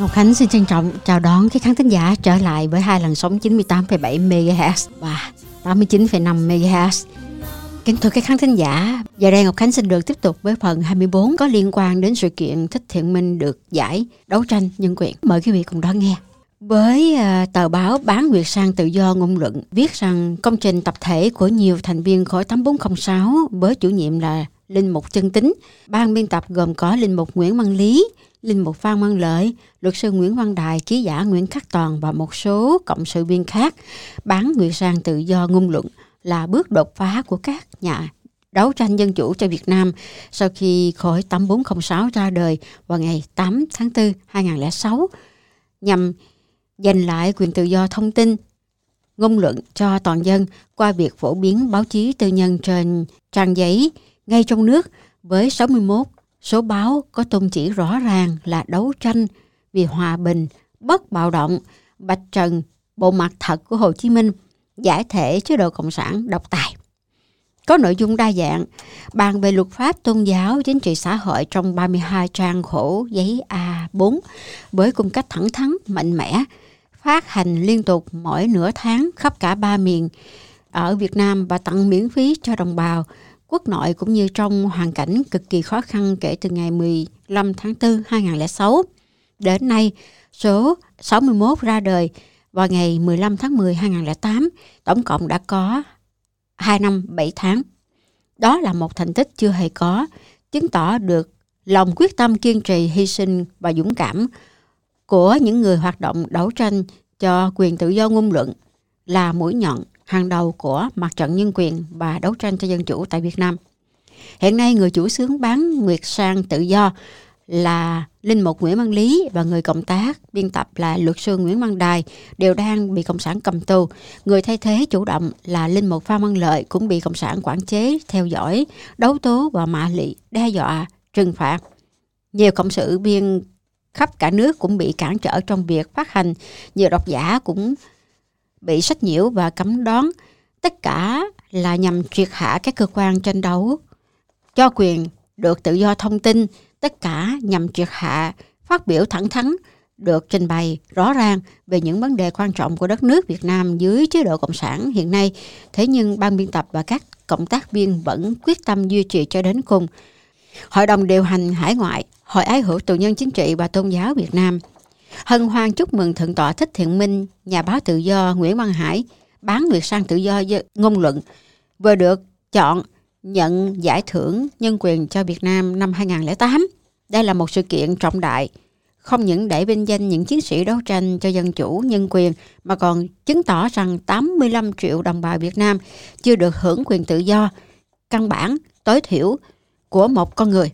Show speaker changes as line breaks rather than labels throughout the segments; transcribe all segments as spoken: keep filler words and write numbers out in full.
Ngọc Khánh xin trân trọng chào đón các khán thính giả trở lại với hai làn sóng chín mươi tám phẩy bảy mê ga héc và tám mươi chín phẩy năm mê ga héc. Kính thưa các khán thính giả, giờ đây Ngọc Khánh xin được tiếp tục với phần hai mươi bốn có liên quan đến sự kiện Thích Thiện Minh được giải đấu tranh nhân quyền. Mời quý vị cùng đón nghe. Với uh, tờ báo Bán Nguyệt Sang Tự Do ngôn luận viết rằng công trình tập thể của nhiều thành viên khối tám bốn không sáu với chủ nhiệm là Linh Mục Chân Tín, ban biên tập gồm có Linh Mục Nguyễn Văn Lý, Linh Mục Phan Văn Lợi, luật sư Nguyễn Văn Đài, ký giả Nguyễn Khắc Toàn và một số cộng sự viên khác. Bán Nguyệt Sang Tự Do ngôn luận là bước đột phá của các nhà đấu tranh dân chủ cho Việt Nam sau khi khối tám bốn không sáu ra đời vào ngày tám tháng tư năm hai nghìn không trăm lẻ sáu nhằm giành lại quyền tự do thông tin, ngôn luận cho toàn dân qua việc phổ biến báo chí tư nhân trên trang giấy ngay trong nước với sáu mươi mốt số báo có tôn chỉ rõ ràng là đấu tranh vì hòa bình, bất bạo động, vạch trần bộ mặt thật của Hồ Chí Minh, giải thể chế độ cộng sản độc tài. Có nội dung đa dạng, bàn về luật pháp tôn giáo, chính trị xã hội trong ba mươi hai trang khổ giấy A bốn với cung cách thẳng thắn, mạnh mẽ, phát hành liên tục mỗi nửa tháng khắp cả ba miền ở Việt Nam và tặng miễn phí cho đồng bào quốc nội cũng như trong hoàn cảnh cực kỳ khó khăn kể từ ngày mười lăm tháng tư năm hai nghìn không trăm lẻ sáu. Đến nay, số sáu mươi mốt ra đời vào ngày mười lăm tháng mười năm hai nghìn không trăm lẻ tám, tổng cộng đã có hai năm bảy tháng. Đó là một thành tích chưa hề có, chứng tỏ được lòng quyết tâm kiên trì, hy sinh và dũng cảm của những người hoạt động đấu tranh cho quyền tự do ngôn luận là mũi nhọn hàng đầu của mặt trận nhân quyền và đấu tranh cho dân chủ tại Việt Nam. Hiện nay, người chủ xướng Bán Nguyệt Sang Tự Do là Linh Mục Nguyễn Văn Lý và người cộng tác biên tập là luật sư Nguyễn Văn Đài đều đang bị cộng sản cầm tù. Người thay thế chủ động là Linh Mục Phan Văn Lợi cũng bị cộng sản quản chế, theo dõi, đấu tố và mạ lị, đe dọa, trừng phạt. Nhiều cộng sự viên khắp cả nước cũng bị cản trở trong việc phát hành, nhiều độc giả cũng bị sách nhiễu và cấm đoán. Tất cả là nhằm triệt hạ các cơ quan tranh đấu cho quyền được tự do thông tin, tất cả nhằm triệt hạ phát biểu thẳng thắn được trình bày rõ ràng về những vấn đề quan trọng của đất nước Việt Nam dưới chế độ cộng sản hiện nay. Thế nhưng ban biên tập và các cộng tác viên vẫn quyết tâm duy trì cho đến cùng. Hội đồng điều hành hải ngoại, Hội ái hữu tù nhân chính trị và tôn giáo Việt Nam hân hoan chúc mừng Thượng tọa Thích Thiện Minh, nhà báo tự do Nguyễn Văn Hải, Bán Nguyệt Sang Tự Do ngôn luận, vừa được chọn nhận giải thưởng nhân quyền cho Việt Nam năm hai nghìn không trăm lẻ tám. Đây là một sự kiện trọng đại, không những để vinh danh những chiến sĩ đấu tranh cho dân chủ, nhân quyền, mà còn chứng tỏ rằng tám mươi lăm triệu đồng bào Việt Nam chưa được hưởng quyền tự do căn bản, tối thiểu của một con người.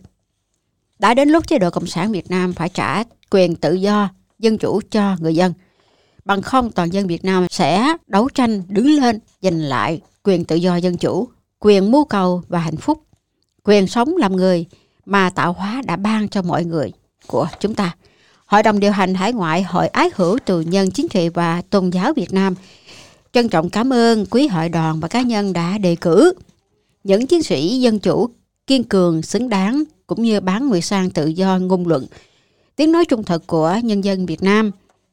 Đã đến lúc chế độ Cộng sản Việt Nam phải trả quyền tự do, dân chủ cho người dân. Bằng không, toàn dân Việt Nam sẽ đấu tranh đứng lên giành lại quyền tự do dân chủ, quyền mưu cầu và hạnh phúc, quyền sống làm người mà tạo hóa đã ban cho mọi người của chúng ta. Hội đồng điều hành hải ngoại, Hội ái hữu tù nhân chính trị và tôn giáo Việt Nam trân trọng cảm ơn quý hội đoàn và cá nhân đã đề cử những chiến sĩ dân chủ kiên cường, xứng đáng cũng như Bán Nguyệt Sang Tự Do ngôn luận, tiếng nói trung thực của nhân dân Việt Nam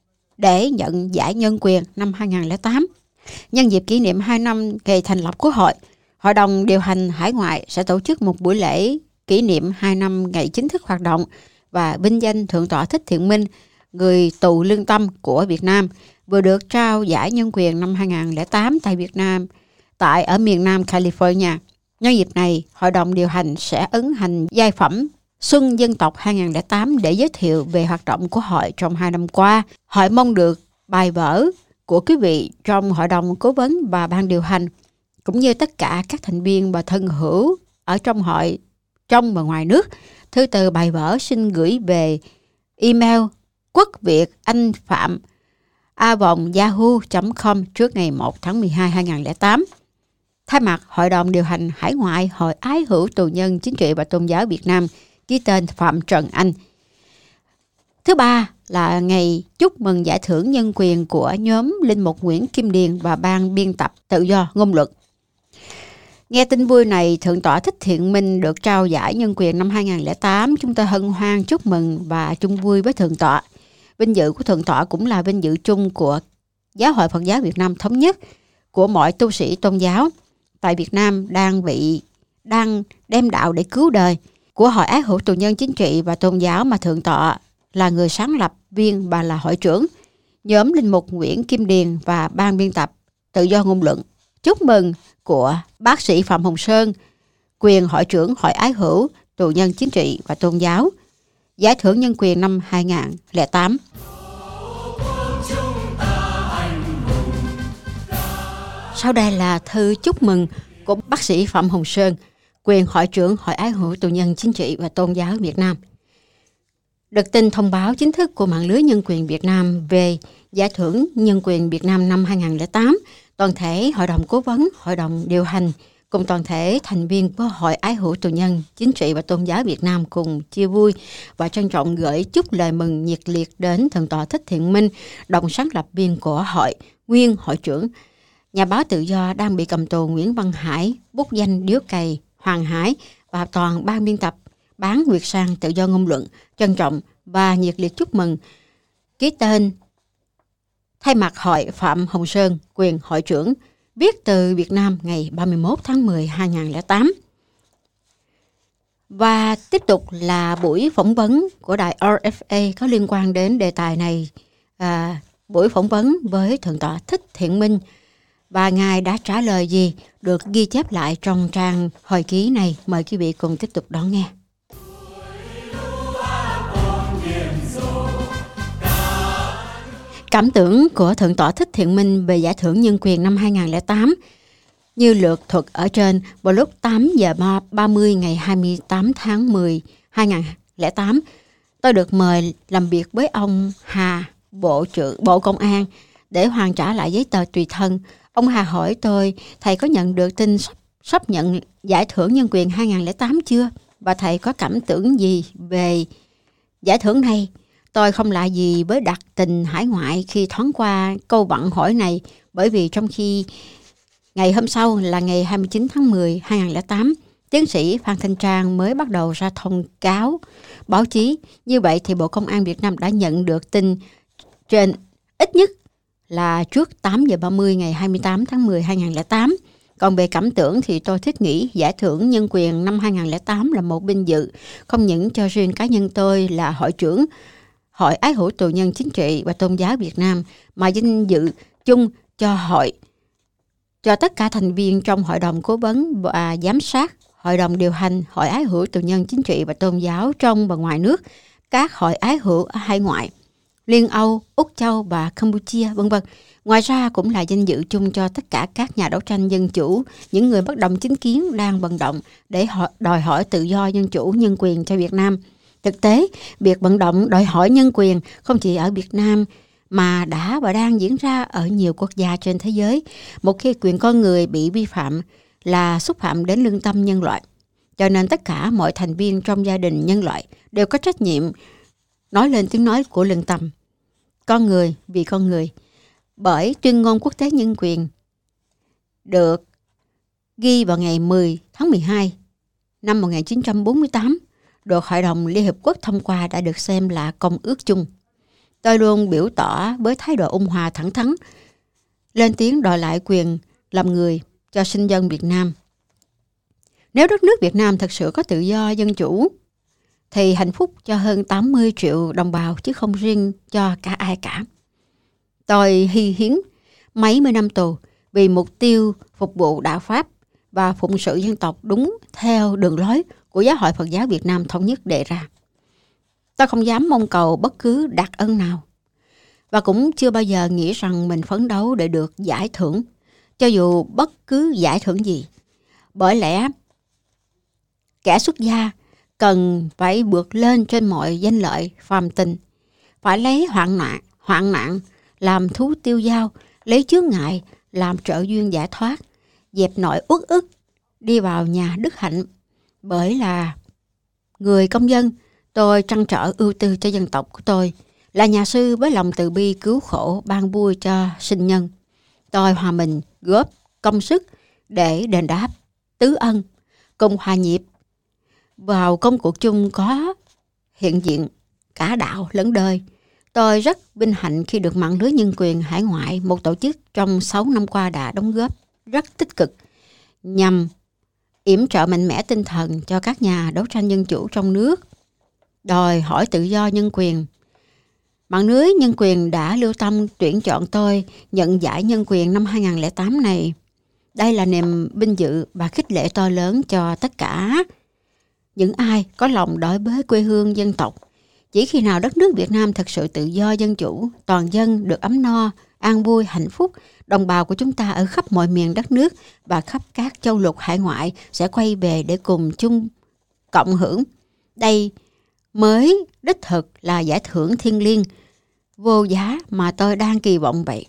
để nhận giải nhân quyền năm hai nghìn không trăm lẻ tám. Nhân dịp kỷ niệm hai năm ngày thành lập của hội, Hội đồng điều hành hải ngoại sẽ tổ chức một buổi lễ kỷ niệm hai năm ngày chính thức hoạt động và vinh danh Thượng tọa Thích Thiện Minh, người tù lương tâm của Việt Nam, vừa được trao giải nhân quyền năm hai nghìn không trăm lẻ tám tại Việt Nam, tại ở miền Nam California. Nhân dịp này, Hội đồng điều hành sẽ ấn hành giai phẩm Xuân Dân tộc hai nghìn không trăm lẻ tám để giới thiệu về hoạt động của hội trong hai năm qua. Hội mong được bài vở của quý vị trong Hội đồng cố vấn và ban điều hành, cũng như tất cả các thành viên và thân hữu ở trong hội, trong và ngoài nước. Thư từ bài vở xin gửi về email quốc việt anh phạm a vòng yahoo chấm com trước ngày một tháng mười hai năm hai nghìn không trăm lẻ tám. Thay mặt Hội đồng điều hành hải ngoại, Hội ái hữu tù nhân chính trị và tôn giáo Việt Nam, ký tên Phạm Trần Anh. Thứ ba là ngày chúc mừng giải thưởng nhân quyền của nhóm Linh Mục Nguyễn Kim Điền và ban biên tập tự do ngôn luận. Nghe tin vui này, Thượng tọa Thích Thiện Minh được trao giải nhân quyền năm hai nghìn không trăm lẻ tám. Chúng tôi hân hoan chúc mừng và chung vui với Thượng tọa. Vinh dự của Thượng tọa cũng là vinh dự chung của Giáo hội Phật giáo Việt Nam Thống nhất, của mọi tu sĩ tôn giáo tại Việt Nam đang bị đang đem đạo để cứu đời, của Hội Ái hữu tù nhân chính trị và tôn giáo mà Thượng tọa là người sáng lập viên và là hội trưởng, nhóm linh mục Nguyễn Kim Điền và ban biên tập Tự do ngôn luận. Chúc mừng của bác sĩ Phạm Hồng Sơn, quyền hội trưởng Hội Ái hữu tù nhân chính trị và tôn giáo, giải thưởng nhân quyền năm hai không không tám. Sau đây là thư chúc mừng của bác sĩ Phạm Hồng Sơn, quyền hội trưởng Hội Ái hữu tù nhân chính trị và tôn giáo Việt Nam. Được tin thông báo chính thức của mạng lưới nhân quyền Việt Nam về giải thưởng nhân quyền Việt Nam năm hai không không tám, toàn thể Hội đồng Cố vấn, Hội đồng điều hành cùng toàn thể thành viên của Hội Ái hữu tù nhân chính trị và tôn giáo Việt Nam cùng chia vui và trân trọng gửi chúc lời mừng nhiệt liệt đến Thượng tọa Thích Thiện Minh, đồng sáng lập viên của hội, nguyên hội trưởng, nhà báo tự do đang bị cầm tù Nguyễn Văn Hải, bút danh Điếu Cày, Hoàng Hải và toàn ban biên tập Bán Nguyệt Sang Tự do ngôn luận trân trọng và nhiệt liệt chúc mừng. Ký tên thay mặt hội Phạm Hồng Sơn, quyền hội trưởng, viết từ Việt Nam ngày ba mươi mốt tháng mười hai nghìn không trăm lẻ tám. Và tiếp tục là buổi phỏng vấn của đài rờ ép a có liên quan đến đề tài này, à, buổi phỏng vấn với Thượng tọa Thích Thiện Minh. Và Ngài đã trả lời gì được ghi chép lại trong trang hồi ký này. Mời quý vị cùng tiếp tục đón nghe. Cảm tưởng của Thượng tọa Thích Thiện Minh về giải thưởng nhân quyền năm hai không không tám như lược thuật ở trên. Vào lúc tám giờ ba mươi ngày hai mươi tám tháng mười hai nghìn không trăm lẻ tám, tôi được mời làm việc với ông Hà, Bộ trưởng Bộ Công an, để hoàn trả lại giấy tờ tùy thân. Ông Hà hỏi tôi, thầy có nhận được tin sắp, sắp nhận giải thưởng nhân quyền hai không không tám chưa? Và thầy có cảm tưởng gì về giải thưởng này? Tôi không lạ gì với đặc tình hải ngoại khi thoáng qua câu vận hỏi này, bởi vì trong khi ngày hôm sau là ngày hai mươi chín tháng mười hai nghìn không trăm lẻ tám, tiến sĩ Phan Thanh Trang mới bắt đầu ra thông cáo báo chí. Như vậy thì Bộ Công an Việt Nam đã nhận được tin trên ít nhất là trước tám giờ ba mươi ngày hai mươi tám tháng mười hai nghìn không trăm lẻ tám. Còn về cảm tưởng thì tôi thích nghĩ giải thưởng nhân quyền năm hai nghìn không trăm lẻ tám là một vinh dự, không những cho riêng cá nhân tôi là hội trưởng Hội Ái hữu tù nhân chính trị và tôn giáo Việt Nam, mà vinh dự chung cho hội, cho tất cả thành viên trong Hội đồng Cố vấn và Giám sát, Hội đồng điều hành Hội Ái hữu tù nhân chính trị và tôn giáo trong và ngoài nước, các hội ái hữu ở hải ngoại, Liên Âu, Úc Châu và Campuchia, vân vân. Ngoài ra cũng là danh dự chung cho tất cả các nhà đấu tranh dân chủ, những người bất đồng chính kiến đang vận động để họ đòi hỏi tự do, dân chủ, nhân quyền cho Việt Nam. Thực tế, việc vận động đòi hỏi nhân quyền không chỉ ở Việt Nam mà đã và đang diễn ra ở nhiều quốc gia trên thế giới. Một khi quyền con người bị vi phạm là xúc phạm đến lương tâm nhân loại. Cho nên tất cả mọi thành viên trong gia đình nhân loại đều có trách nhiệm nói lên tiếng nói của lương tâm. Con người vì con người. Bởi tuyên ngôn quốc tế nhân quyền được ghi vào ngày mười tháng mười hai năm một nghìn chín trăm bốn mươi tám, được Hội đồng Liên Hiệp Quốc thông qua, đã được xem là công ước chung. Tôi luôn biểu tỏ với thái độ ôn hòa thẳng thắn, lên tiếng đòi lại quyền làm người cho sinh dân Việt Nam. Nếu đất nước Việt Nam thật sự có tự do, dân chủ, thì hạnh phúc cho hơn tám mươi triệu đồng bào, chứ không riêng cho cả ai cả. Tôi hy hiến mấy mươi năm tù vì mục tiêu phục vụ đạo Pháp và phụng sự dân tộc đúng theo đường lối của Giáo hội Phật giáo Việt Nam Thống nhất đề ra. Tôi không dám mong cầu bất cứ đặc ân nào, và cũng chưa bao giờ nghĩ rằng mình phấn đấu để được giải thưởng, cho dù bất cứ giải thưởng gì. Bởi lẽ kẻ xuất gia cần phải vượt lên trên mọi danh lợi phàm tình, phải lấy hoạn nạn, hoạn nạn làm thú tiêu dao, lấy chướng ngại làm trợ duyên giải thoát, dẹp nỗi uất ức, đi vào nhà đức hạnh. Bởi là người công dân, tôi trăn trở ưu tư cho dân tộc của tôi, là nhà sư với lòng từ bi cứu khổ ban vui cho sinh nhân. Tôi hòa mình góp công sức để đền đáp tứ ân, cùng hòa nhịp vào công cuộc chung có hiện diện cả đạo lẫn đời, Tôi rất vinh hạnh khi được mạng lưới nhân quyền hải ngoại, một tổ chức trong sáu năm qua đã đóng góp rất tích cực nhằm yểm trợ mạnh mẽ tinh thần cho các nhà đấu tranh dân chủ trong nước, đòi hỏi tự do nhân quyền. Mạng lưới nhân quyền đã lưu tâm tuyển chọn tôi nhận giải nhân quyền năm hai không không tám này. Đây là niềm vinh dự và khích lệ to lớn cho tất cả những ai có lòng đối với quê hương dân tộc. Chỉ khi nào đất nước Việt Nam thực sự tự do dân chủ, toàn dân được ấm no, an vui, hạnh phúc, đồng bào của chúng ta ở khắp mọi miền đất nước và khắp các châu lục hải ngoại sẽ quay về để cùng chung cộng hưởng. Đây mới đích thực là giải thưởng thiêng liêng vô giá mà tôi đang kỳ vọng vậy.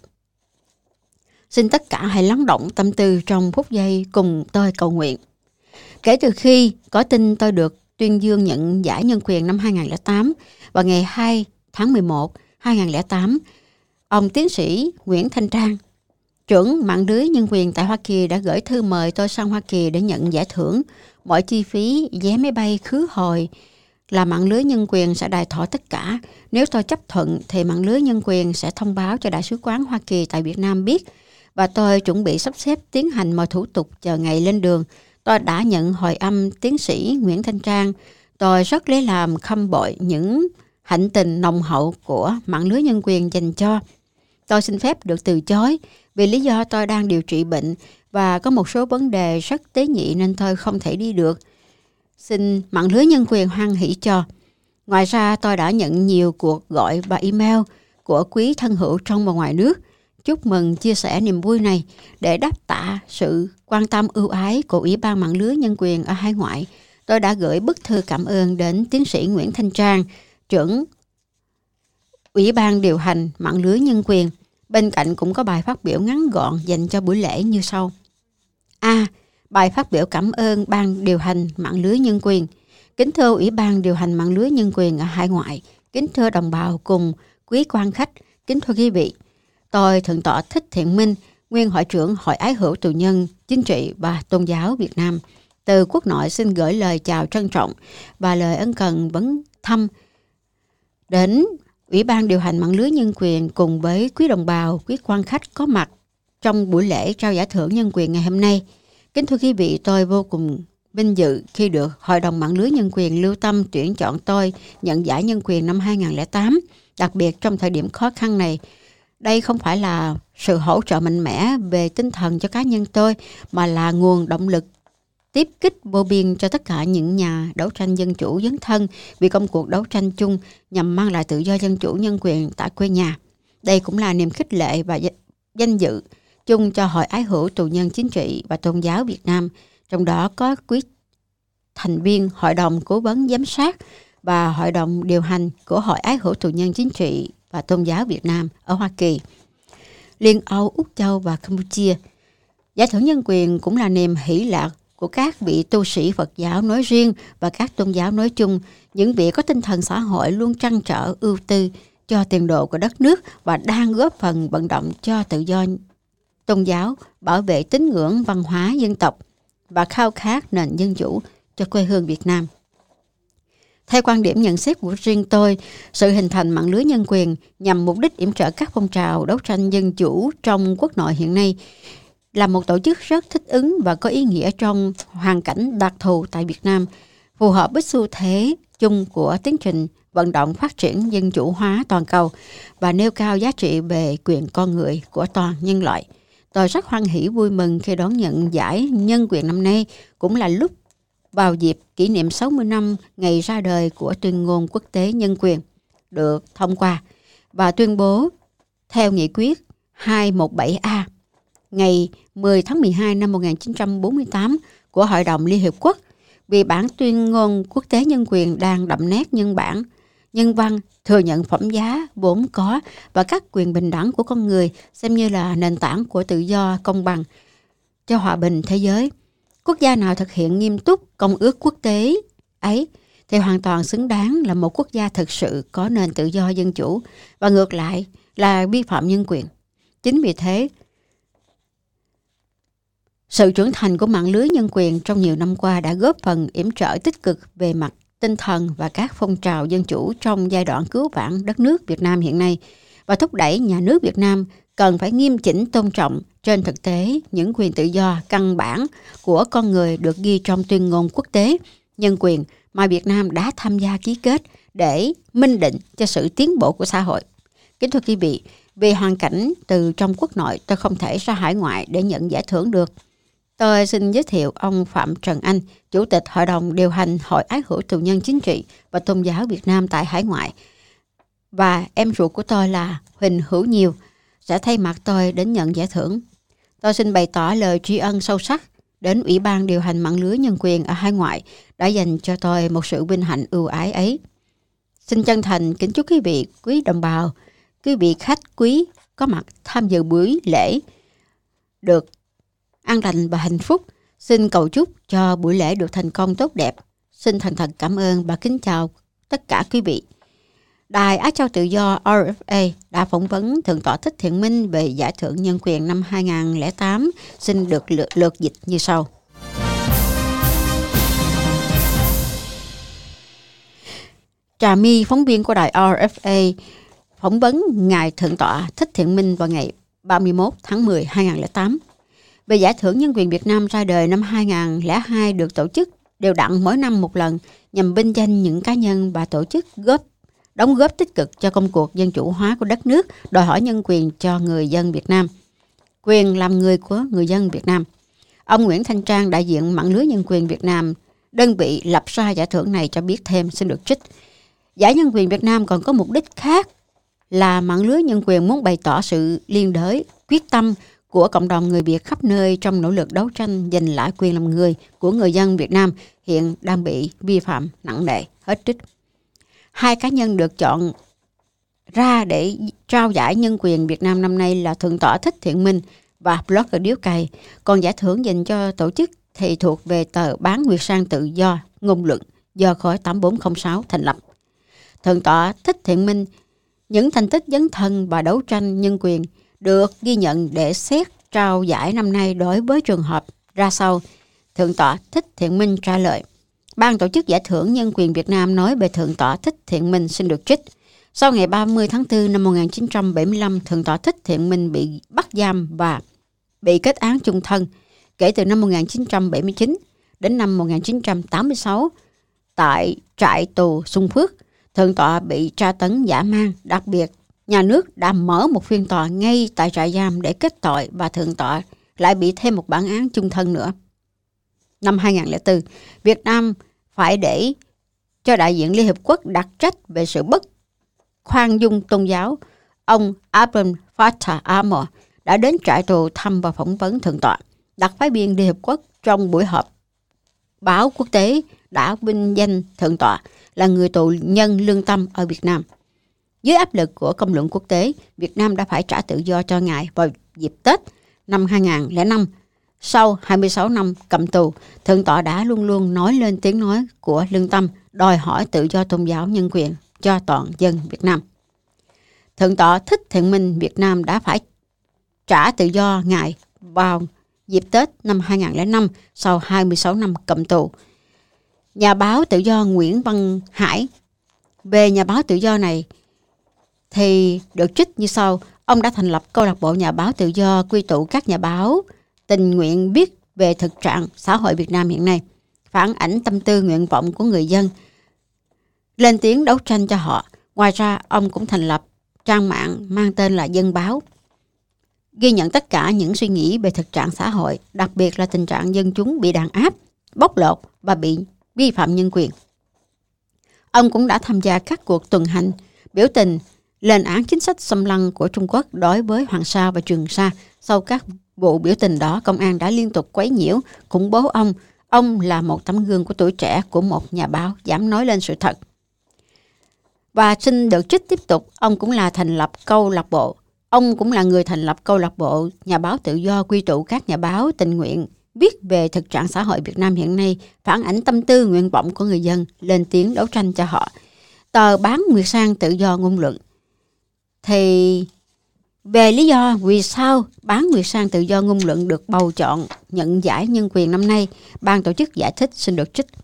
Xin tất cả hãy lắng động tâm tư trong phút giây cùng tôi cầu nguyện. Kể từ khi có tin tôi được tuyên dương nhận giải nhân quyền năm hai không không tám và ngày hai tháng mười một năm hai không không tám, ông tiến sĩ Nguyễn Thanh Trang, trưởng mạng lưới nhân quyền tại Hoa Kỳ đã gửi thư mời tôi sang Hoa Kỳ để nhận giải thưởng. Mọi chi phí vé máy bay khứ hồi là mạng lưới nhân quyền sẽ đài thọ tất cả. Nếu tôi chấp thuận thì mạng lưới nhân quyền sẽ thông báo cho Đại sứ quán Hoa Kỳ tại Việt Nam biết và tôi chuẩn bị sắp xếp tiến hành mọi thủ tục chờ ngày lên đường. Tôi đã nhận hồi âm tiến sĩ Nguyễn Thanh Trang. Tôi rất lấy làm khâm bội những hạnh tình nồng hậu của mạng lưới nhân quyền dành cho. Tôi xin phép được từ chối vì lý do tôi đang điều trị bệnh và có một số vấn đề rất tế nhị nên tôi không thể đi được. Xin mạng lưới nhân quyền hoan hỷ cho. Ngoài ra tôi đã nhận nhiều cuộc gọi và email của quý thân hữu trong và ngoài nước. Chúc mừng chia sẻ niềm vui này để đáp tạ sự quan tâm ưu ái của Ủy ban mạng lưới nhân quyền ở hải ngoại. Tôi đã gửi bức thư cảm ơn đến tiến sĩ Nguyễn Thanh Trang, trưởng Ủy ban điều hành mạng lưới nhân quyền. Bên cạnh cũng có bài phát biểu ngắn gọn dành cho buổi lễ như sau. A. Bài phát biểu cảm ơn ban điều hành mạng lưới nhân quyền. Kính thưa Ủy ban điều hành mạng lưới nhân quyền ở hải ngoại, kính thưa đồng bào cùng quý quan khách, kính thưa quý vị. Tôi thượng tọa Thích Thiện Minh, nguyên hội trưởng Hội Ái Hữu Tù Nhân Chính trị và Tôn giáo Việt Nam, từ quốc nội xin gửi lời chào trân trọng và lời ân cần vấn thăm đến Ủy ban điều hành mạng lưới nhân quyền cùng với quý đồng bào, quý quan khách có mặt trong buổi lễ trao giải thưởng nhân quyền ngày hôm nay. Kính thưa quý vị, tôi vô cùng vinh dự khi được Hội đồng mạng lưới nhân quyền lưu tâm tuyển chọn tôi nhận giải nhân quyền năm hai không không tám, đặc biệt trong thời điểm khó khăn này. Đây không phải là sự hỗ trợ mạnh mẽ về tinh thần cho cá nhân tôi, mà là nguồn động lực tiếp kích vô biên cho tất cả những nhà đấu tranh dân chủ dấn thân vì công cuộc đấu tranh chung nhằm mang lại tự do dân chủ nhân quyền tại quê nhà. Đây cũng là niềm khích lệ và danh dự chung cho Hội Ái Hữu Tù Nhân Chính trị và Tôn giáo Việt Nam, trong đó có quý thành viên Hội đồng Cố vấn Giám sát và Hội đồng điều hành của Hội Ái Hữu Tù Nhân Chính trị và Tôn giáo Việt Nam ở Hoa Kỳ, Liên Âu, Úc Châu và Campuchia. Giải thưởng nhân quyền cũng là niềm hỷ lạc của các vị tu sĩ Phật giáo nói riêng và các tôn giáo nói chung, những vị có tinh thần xã hội luôn trăn trở ưu tư cho tiền đồ của đất nước và đang góp phần vận động cho tự do tôn giáo, bảo vệ tín ngưỡng văn hóa dân tộc và khao khát nền dân chủ cho quê hương Việt Nam. Theo quan điểm nhận xét của riêng tôi, sự hình thành mạng lưới nhân quyền nhằm mục đích yểm trợ các phong trào đấu tranh dân chủ trong quốc nội hiện nay là một tổ chức rất thích ứng và có ý nghĩa trong hoàn cảnh đặc thù tại Việt Nam, phù hợp với xu thế chung của tiến trình vận động phát triển dân chủ hóa toàn cầu và nêu cao giá trị về quyền con người của toàn nhân loại. Tôi rất hoan hỷ vui mừng khi đón nhận giải nhân quyền năm nay, cũng là lúc vào dịp kỷ niệm sáu mươi năm ngày ra đời của tuyên ngôn quốc tế nhân quyền được thông qua và tuyên bố theo nghị quyết hai một bảy A ngày mười tháng mười hai năm một nghìn chín trăm bốn mươi tám của Hội đồng Liên Hiệp Quốc, vì bản tuyên ngôn quốc tế nhân quyền đang đậm nét nhân bản, nhân văn, thừa nhận phẩm giá vốn có và các quyền bình đẳng của con người, xem như là nền tảng của tự do công bằng cho hòa bình thế giới. Quốc gia nào thực hiện nghiêm túc công ước quốc tế ấy thì hoàn toàn xứng đáng là một quốc gia thực sự có nền tự do dân chủ, và ngược lại là vi phạm nhân quyền. Chính vì thế, sự trưởng thành của mạng lưới nhân quyền trong nhiều năm qua đã góp phần yểm trợ tích cực về mặt tinh thần và các phong trào dân chủ trong giai đoạn cứu vãn đất nước Việt Nam hiện nay và thúc đẩy nhà nước Việt Nam cần phải nghiêm chỉnh tôn trọng trên thực tế những quyền tự do căn bản của con người được ghi trong tuyên ngôn quốc tế nhân quyền mà Việt Nam đã tham gia ký kết để minh định cho sự tiến bộ của xã hội. Kính thưa quý vị, vì hoàn cảnh từ trong quốc nội tôi không thể ra hải ngoại để nhận giải thưởng được. Tôi xin giới thiệu ông Phạm Trần Anh, Chủ tịch Hội đồng điều hành Hội Ái hữu tù nhân chính trị và tôn giáo Việt Nam tại hải ngoại. Và em ruột của tôi là Huỳnh Hữu Nhiều sẽ thay mặt tôi đến nhận giải thưởng. Tôi xin bày tỏ lời tri ân sâu sắc đến Ủy ban điều hành mạng lưới nhân quyền ở hải ngoại đã dành cho tôi một sự vinh hạnh ưu ái ấy. Xin chân thành kính chúc quý vị, quý đồng bào, quý vị khách quý có mặt tham dự buổi lễ được an lành và hạnh phúc. Xin cầu chúc cho buổi lễ được thành công tốt đẹp. Xin thành thật cảm ơn và kính chào tất cả quý vị. Đài Á Châu Tự Do R F A đã phỏng vấn Thượng tọa Thích Thiện Minh về giải thưởng nhân quyền năm hai không không tám. Xin được lượt, lượt dịch như sau. Trà My, phóng viên của đài R F A, phỏng vấn Ngài Thượng tọa Thích Thiện Minh vào ngày ba mươi mốt tháng mười năm hai không không tám. Về giải thưởng nhân quyền Việt Nam ra đời năm hai không không hai được tổ chức đều đặn mỗi năm một lần nhằm vinh danh những cá nhân và tổ chức góp đóng góp tích cực cho công cuộc dân chủ hóa của đất nước, đòi hỏi nhân quyền cho người dân Việt Nam, quyền làm người của người dân Việt Nam. Ông Nguyễn Thanh Trang, đại diện mạng lưới nhân quyền Việt Nam, đơn vị lập ra giải thưởng này cho biết thêm, xin được trích. Giải nhân quyền Việt Nam còn có mục đích khác là mạng lưới nhân quyền muốn bày tỏ sự liên đới, quyết tâm của cộng đồng người Việt khắp nơi trong nỗ lực đấu tranh giành lại quyền làm người của người dân Việt Nam hiện đang bị vi phạm nặng nề. Hết trích. Hai cá nhân được chọn ra để trao giải nhân quyền Việt Nam năm nay là Thượng tọa Thích Thiện Minh và blogger Điếu Cày. Còn giải thưởng dành cho tổ chức thì thuộc về tờ Bán Nguyệt Sang Tự Do Ngôn luận do khối tám bốn không sáu thành lập. Thượng tọa Thích Thiện Minh, những thành tích dấn thân và đấu tranh nhân quyền được ghi nhận để xét trao giải năm nay đối với trường hợp ra sau. Thượng tọa Thích Thiện Minh trả lời. Ban tổ chức giải thưởng nhân quyền Việt Nam nói về Thượng tọa Thích Thiện Minh, xin được trích. Sau ngày ba mươi tháng tư năm một nghìn chín trăm bảy mươi lăm, Thượng tọa Thích Thiện Minh bị bắt giam và bị kết án chung thân. Kể từ năm một nghìn chín trăm bảy mươi chín đến năm một nghìn chín trăm tám mươi sáu, tại trại tù Xuân Phước, Thượng tọa bị tra tấn dã man. Đặc biệt, nhà nước đã mở một phiên tòa ngay tại trại giam để kết tội và Thượng tọa lại bị thêm một bản án chung thân nữa. Năm hai không không bốn, Việt Nam phải để cho đại diện Liên Hiệp Quốc đặc trách về sự bất khoan dung tôn giáo, ông Abdel Fattah Amor đã đến trại tù thăm và phỏng vấn Thượng tọa. Đặc phái viên Liên Hiệp Quốc trong buổi họp báo quốc tế đã vinh danh Thượng tọa là người tù nhân lương tâm ở Việt Nam. Dưới áp lực của công luận quốc tế, Việt Nam đã phải trả tự do cho Ngài vào dịp Tết năm hai không không năm. Sau hai mươi sáu năm cầm tù, Thượng tọa đã luôn luôn nói lên tiếng nói của lương tâm, đòi hỏi tự do tôn giáo nhân quyền cho toàn dân Việt Nam. Thượng tọa Thích Thiện Minh Việt Nam đã phải trả tự do Ngài vào dịp Tết năm hai không không năm sau hai mươi sáu năm cầm tù. Nhà báo tự do Nguyễn Văn Hải, về nhà báo tự do này thì được trích như sau. Ông đã thành lập câu lạc bộ nhà báo tự do quy tụ các nhà báo tình nguyện viết về thực trạng xã hội Việt Nam hiện nay, phản ảnh tâm tư nguyện vọng của người dân, lên tiếng đấu tranh cho họ. Ngoài ra, ông cũng thành lập trang mạng mang tên là Dân Báo, ghi nhận tất cả những suy nghĩ về thực trạng xã hội, đặc biệt là tình trạng dân chúng bị đàn áp, bóc lột và bị vi phạm nhân quyền. Ông cũng đã tham gia các cuộc tuần hành, biểu tình, lên án chính sách xâm lăng của Trung Quốc đối với Hoàng Sa và Trường Sa. Sau các vụ biểu tình đó, công an đã liên tục quấy nhiễu, khủng bố ông. Ông là một tấm gương của tuổi trẻ, của một nhà báo dám nói lên sự thật. Và xin được trích tiếp tục, ông cũng là thành lập câu lạc bộ. Ông cũng là người thành lập câu lạc bộ nhà báo tự do quy tụ các nhà báo tình nguyện viết về thực trạng xã hội Việt Nam hiện nay, phản ảnh tâm tư nguyện vọng của người dân, lên tiếng đấu tranh cho họ. Tờ Bán Nguyệt Sang Tự Do Ngôn luận thì về lý do vì sao Bán Nguyệt Sang Tự Do Ngôn luận được bầu chọn nhận giải nhân quyền năm nay, ban tổ chức giải thích, xin được trích.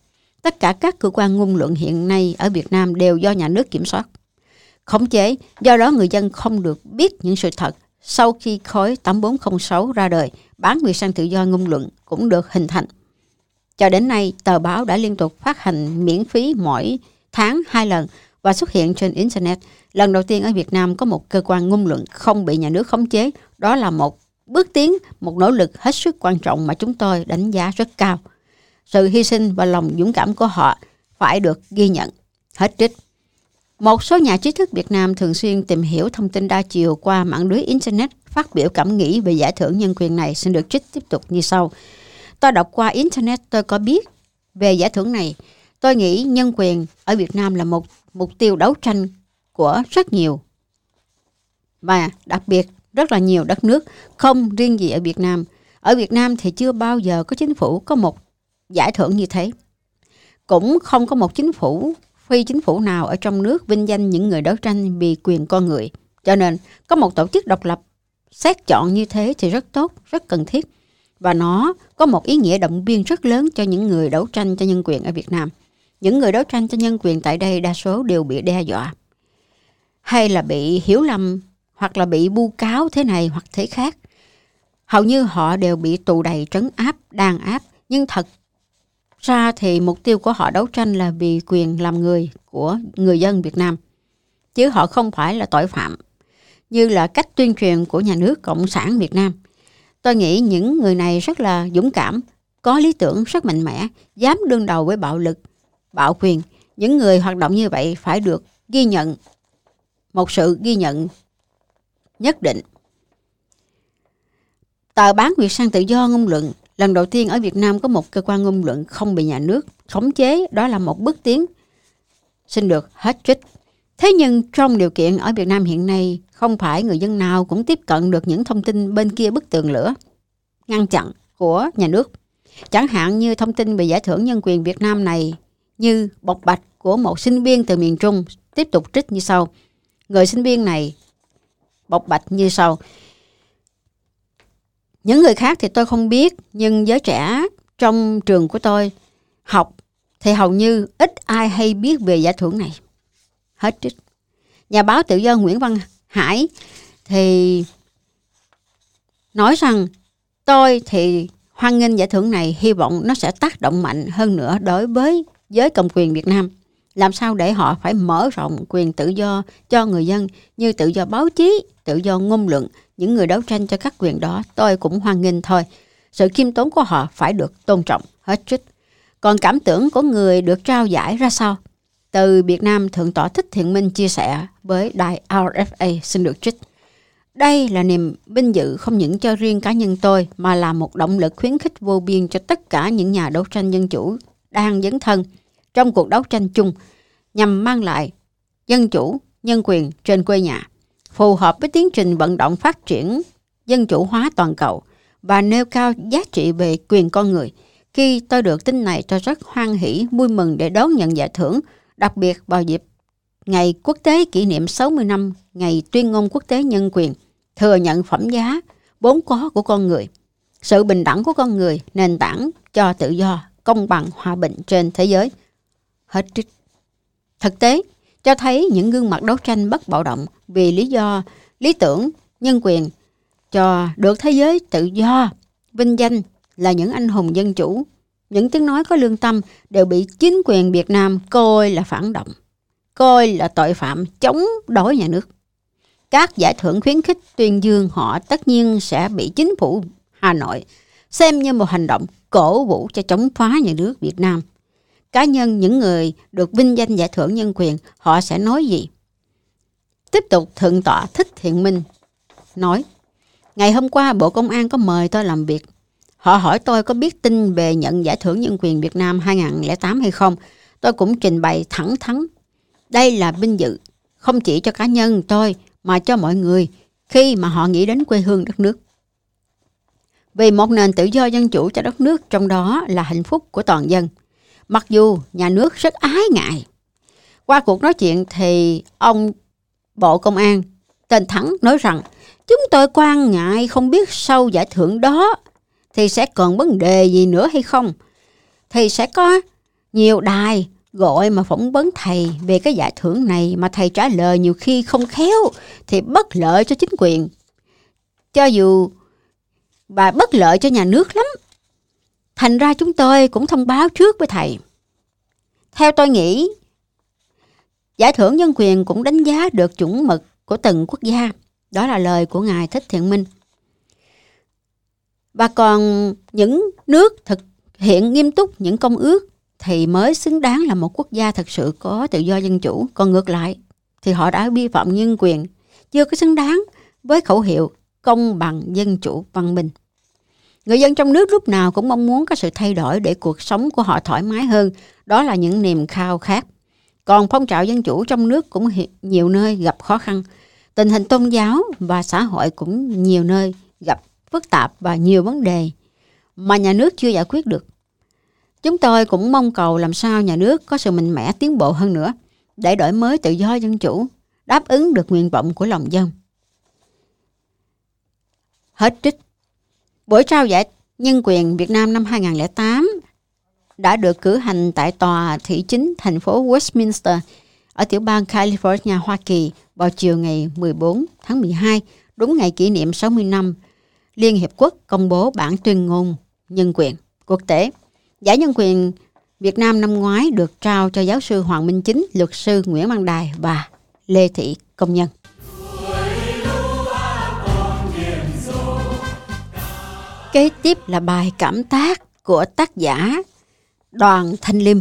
Tất cả các cơ quan ngôn luận hiện nay ở Việt Nam đều do nhà nước kiểm soát, khống chế. Do đó người dân không được biết những sự thật. Sau khi khối tám bốn không sáu ra đời, bán quyền sang tự do ngôn luận cũng được hình thành. Cho đến nay, tờ báo đã liên tục phát hành miễn phí mỗi tháng hai lần và xuất hiện trên Internet. Lần đầu tiên ở Việt Nam có một cơ quan ngôn luận không bị nhà nước khống chế. Đó là một bước tiến, một nỗ lực hết sức quan trọng mà chúng tôi đánh giá rất cao. Sự hy sinh và lòng dũng cảm của họ phải được ghi nhận. Hết trích. Một số nhà trí thức Việt Nam thường xuyên tìm hiểu thông tin đa chiều qua mạng lưới Internet phát biểu cảm nghĩ về giải thưởng nhân quyền này xin được trích tiếp tục như sau. Tôi đọc qua Internet, tôi có biết về giải thưởng này. Tôi nghĩ nhân quyền ở Việt Nam là một mục tiêu đấu tranh của rất nhiều, và đặc biệt rất là nhiều đất nước, không riêng gì ở Việt Nam. Ở Việt Nam thì chưa bao giờ có chính phủ có một giải thưởng như thế. Cũng không có một chính phủ, phi chính phủ nào ở trong nước vinh danh những người đấu tranh vì quyền con người. Cho nên, có một tổ chức độc lập xét chọn như thế thì rất tốt, rất cần thiết. Và nó có một ý nghĩa động viên rất lớn cho những người đấu tranh cho nhân quyền ở Việt Nam. Những người đấu tranh cho nhân quyền tại đây đa số đều bị đe dọa, hay là bị hiểu lầm, hoặc là bị vu cáo thế này hoặc thế khác. Hầu như họ đều bị tù đày, trấn áp, đàn áp. Nhưng thật ra thì mục tiêu của họ đấu tranh là vì quyền làm người của người dân Việt Nam, chứ họ không phải là tội phạm, như là cách tuyên truyền của nhà nước Cộng sản Việt Nam. Tôi nghĩ những người này rất là dũng cảm, có lý tưởng rất mạnh mẽ, dám đương đầu với bạo lực, bạo quyền. Những người hoạt động như vậy phải được ghi nhận, một sự ghi nhận nhất định. Tờ bán quyền sang tự do ngôn luận, lần đầu tiên ở Việt Nam có một cơ quan ngôn luận không bị nhà nước khống chế, đó là một bước tiến. Xin được hết trích. Thế nhưng trong điều kiện ở Việt Nam hiện nay, không phải người dân nào cũng tiếp cận được những thông tin bên kia bức tường lửa ngăn chặn của nhà nước. Chẳng hạn như thông tin về giải thưởng nhân quyền Việt Nam này, như bộc bạch của một sinh viên từ miền Trung, tiếp tục trích như sau. Người sinh viên này bộc bạch như sau. Những người khác thì tôi không biết, nhưng giới trẻ trong trường của tôi học thì hầu như ít ai hay biết về giải thưởng này. Hết trích. Nhà báo tự do Nguyễn Văn Hải thì nói rằng tôi thì hoan nghênh giải thưởng này, hy vọng nó sẽ tác động mạnh hơn nữa đối với giới cầm quyền Việt Nam. Làm sao để họ phải mở rộng quyền tự do cho người dân như tự do báo chí, tự do ngôn luận. Những người đấu tranh cho các quyền đó tôi cũng hoan nghênh thôi. Sự khiêm tốn của họ phải được tôn trọng. Hết trích. Còn cảm tưởng của người được trao giải ra sao? Từ Việt Nam, Thượng tọa Thích Thiện Minh chia sẻ với đài rờ ép a, xin được trích. Đây là niềm vinh dự không những cho riêng cá nhân tôi, mà là một động lực khuyến khích vô biên cho tất cả những nhà đấu tranh dân chủ đang dấn thân trong cuộc đấu tranh chung nhằm mang lại dân chủ, nhân quyền trên quê nhà, phù hợp với tiến trình vận động phát triển dân chủ hóa toàn cầu và nêu cao giá trị về quyền con người. Khi tôi được tin này, tôi rất hoan hỷ, vui mừng để đón nhận giải thưởng, đặc biệt vào dịp Ngày Quốc tế kỷ niệm sáu mươi năm Ngày Tuyên ngôn Quốc tế Nhân quyền, thừa nhận phẩm giá vốn có của con người, sự bình đẳng của con người, nền tảng cho tự do, công bằng, hòa bình trên thế giới. Hết trích. Thực tế cho thấy những gương mặt đấu tranh bất bạo động vì lý do lý tưởng nhân quyền cho được thế giới tự do vinh danh là những anh hùng dân chủ, những tiếng nói có lương tâm, đều bị chính quyền Việt Nam coi là phản động, coi là tội phạm chống đối nhà nước. Các giải thưởng khuyến khích tuyên dương họ tất nhiên sẽ bị chính phủ Hà Nội xem như một hành động cổ vũ cho chống phá nhà nước Việt Nam. Cá nhân những người được vinh danh giải thưởng nhân quyền, họ sẽ nói gì? Tiếp tục, Thượng tọa Thích Thiện Minh nói, ngày hôm qua Bộ Công an có mời tôi làm việc. Họ hỏi tôi có biết tin về nhận giải thưởng nhân quyền Việt Nam hai không không tám hay không. Tôi cũng trình bày thẳng thắn. Đây là vinh dự, không chỉ cho cá nhân tôi mà cho mọi người khi mà họ nghĩ đến quê hương đất nước. Vì một nền tự do dân chủ cho đất nước, trong đó là hạnh phúc của toàn dân. Mặc dù nhà nước rất ái ngại. Qua cuộc nói chuyện thì ông Bộ Công an tên Thắng nói rằng chúng tôi quan ngại không biết sau giải thưởng đó thì sẽ còn vấn đề gì nữa hay không. Thì sẽ có Nhiều đài gọi mà phỏng vấn thầy về cái giải thưởng này mà thầy trả lời nhiều khi không khéo thì bất lợi cho chính quyền. Cho dù và bất lợi cho nhà nước lắm. Thành ra chúng tôi cũng thông báo trước với thầy. Theo tôi nghĩ, giải thưởng nhân quyền cũng đánh giá được chuẩn mực của từng quốc gia. Đó là lời của Ngài Thích Thiện Minh. Và còn những nước thực hiện nghiêm túc những công ước thì mới xứng đáng là một quốc gia thực sự có tự do dân chủ. Còn ngược lại thì họ đã vi phạm nhân quyền, chưa có xứng đáng với khẩu hiệu công bằng, dân chủ, văn minh. Người dân trong nước lúc nào cũng mong muốn có sự thay đổi để cuộc sống của họ thoải mái hơn. Đó là những niềm khao khát. Còn phong trào dân chủ trong nước cũng nhiều nơi gặp khó khăn. Tình hình tôn giáo và xã hội cũng nhiều nơi gặp phức tạp và nhiều vấn đề mà nhà nước chưa giải quyết được. Chúng tôi cũng mong cầu làm sao nhà nước có sự mạnh mẽ tiến bộ hơn nữa để đổi mới tự do dân chủ, đáp ứng được nguyện vọng của lòng dân. Hết trích. Buổi trao giải nhân quyền Việt Nam năm hai không không tám đã được cử hành tại tòa thị chính thành phố Westminster ở tiểu bang California, Hoa Kỳ vào chiều ngày mười bốn tháng mười hai, đúng ngày kỷ niệm sáu mươi năm Liên Hiệp Quốc công bố bản tuyên ngôn nhân quyền quốc tế. Giải nhân quyền Việt Nam năm ngoái được trao cho giáo sư Hoàng Minh Chính, luật sư Nguyễn Văn Đài và Lê Thị Công Nhân. Kế tiếp là bài cảm tác của tác giả Đoàn Thanh Liêm.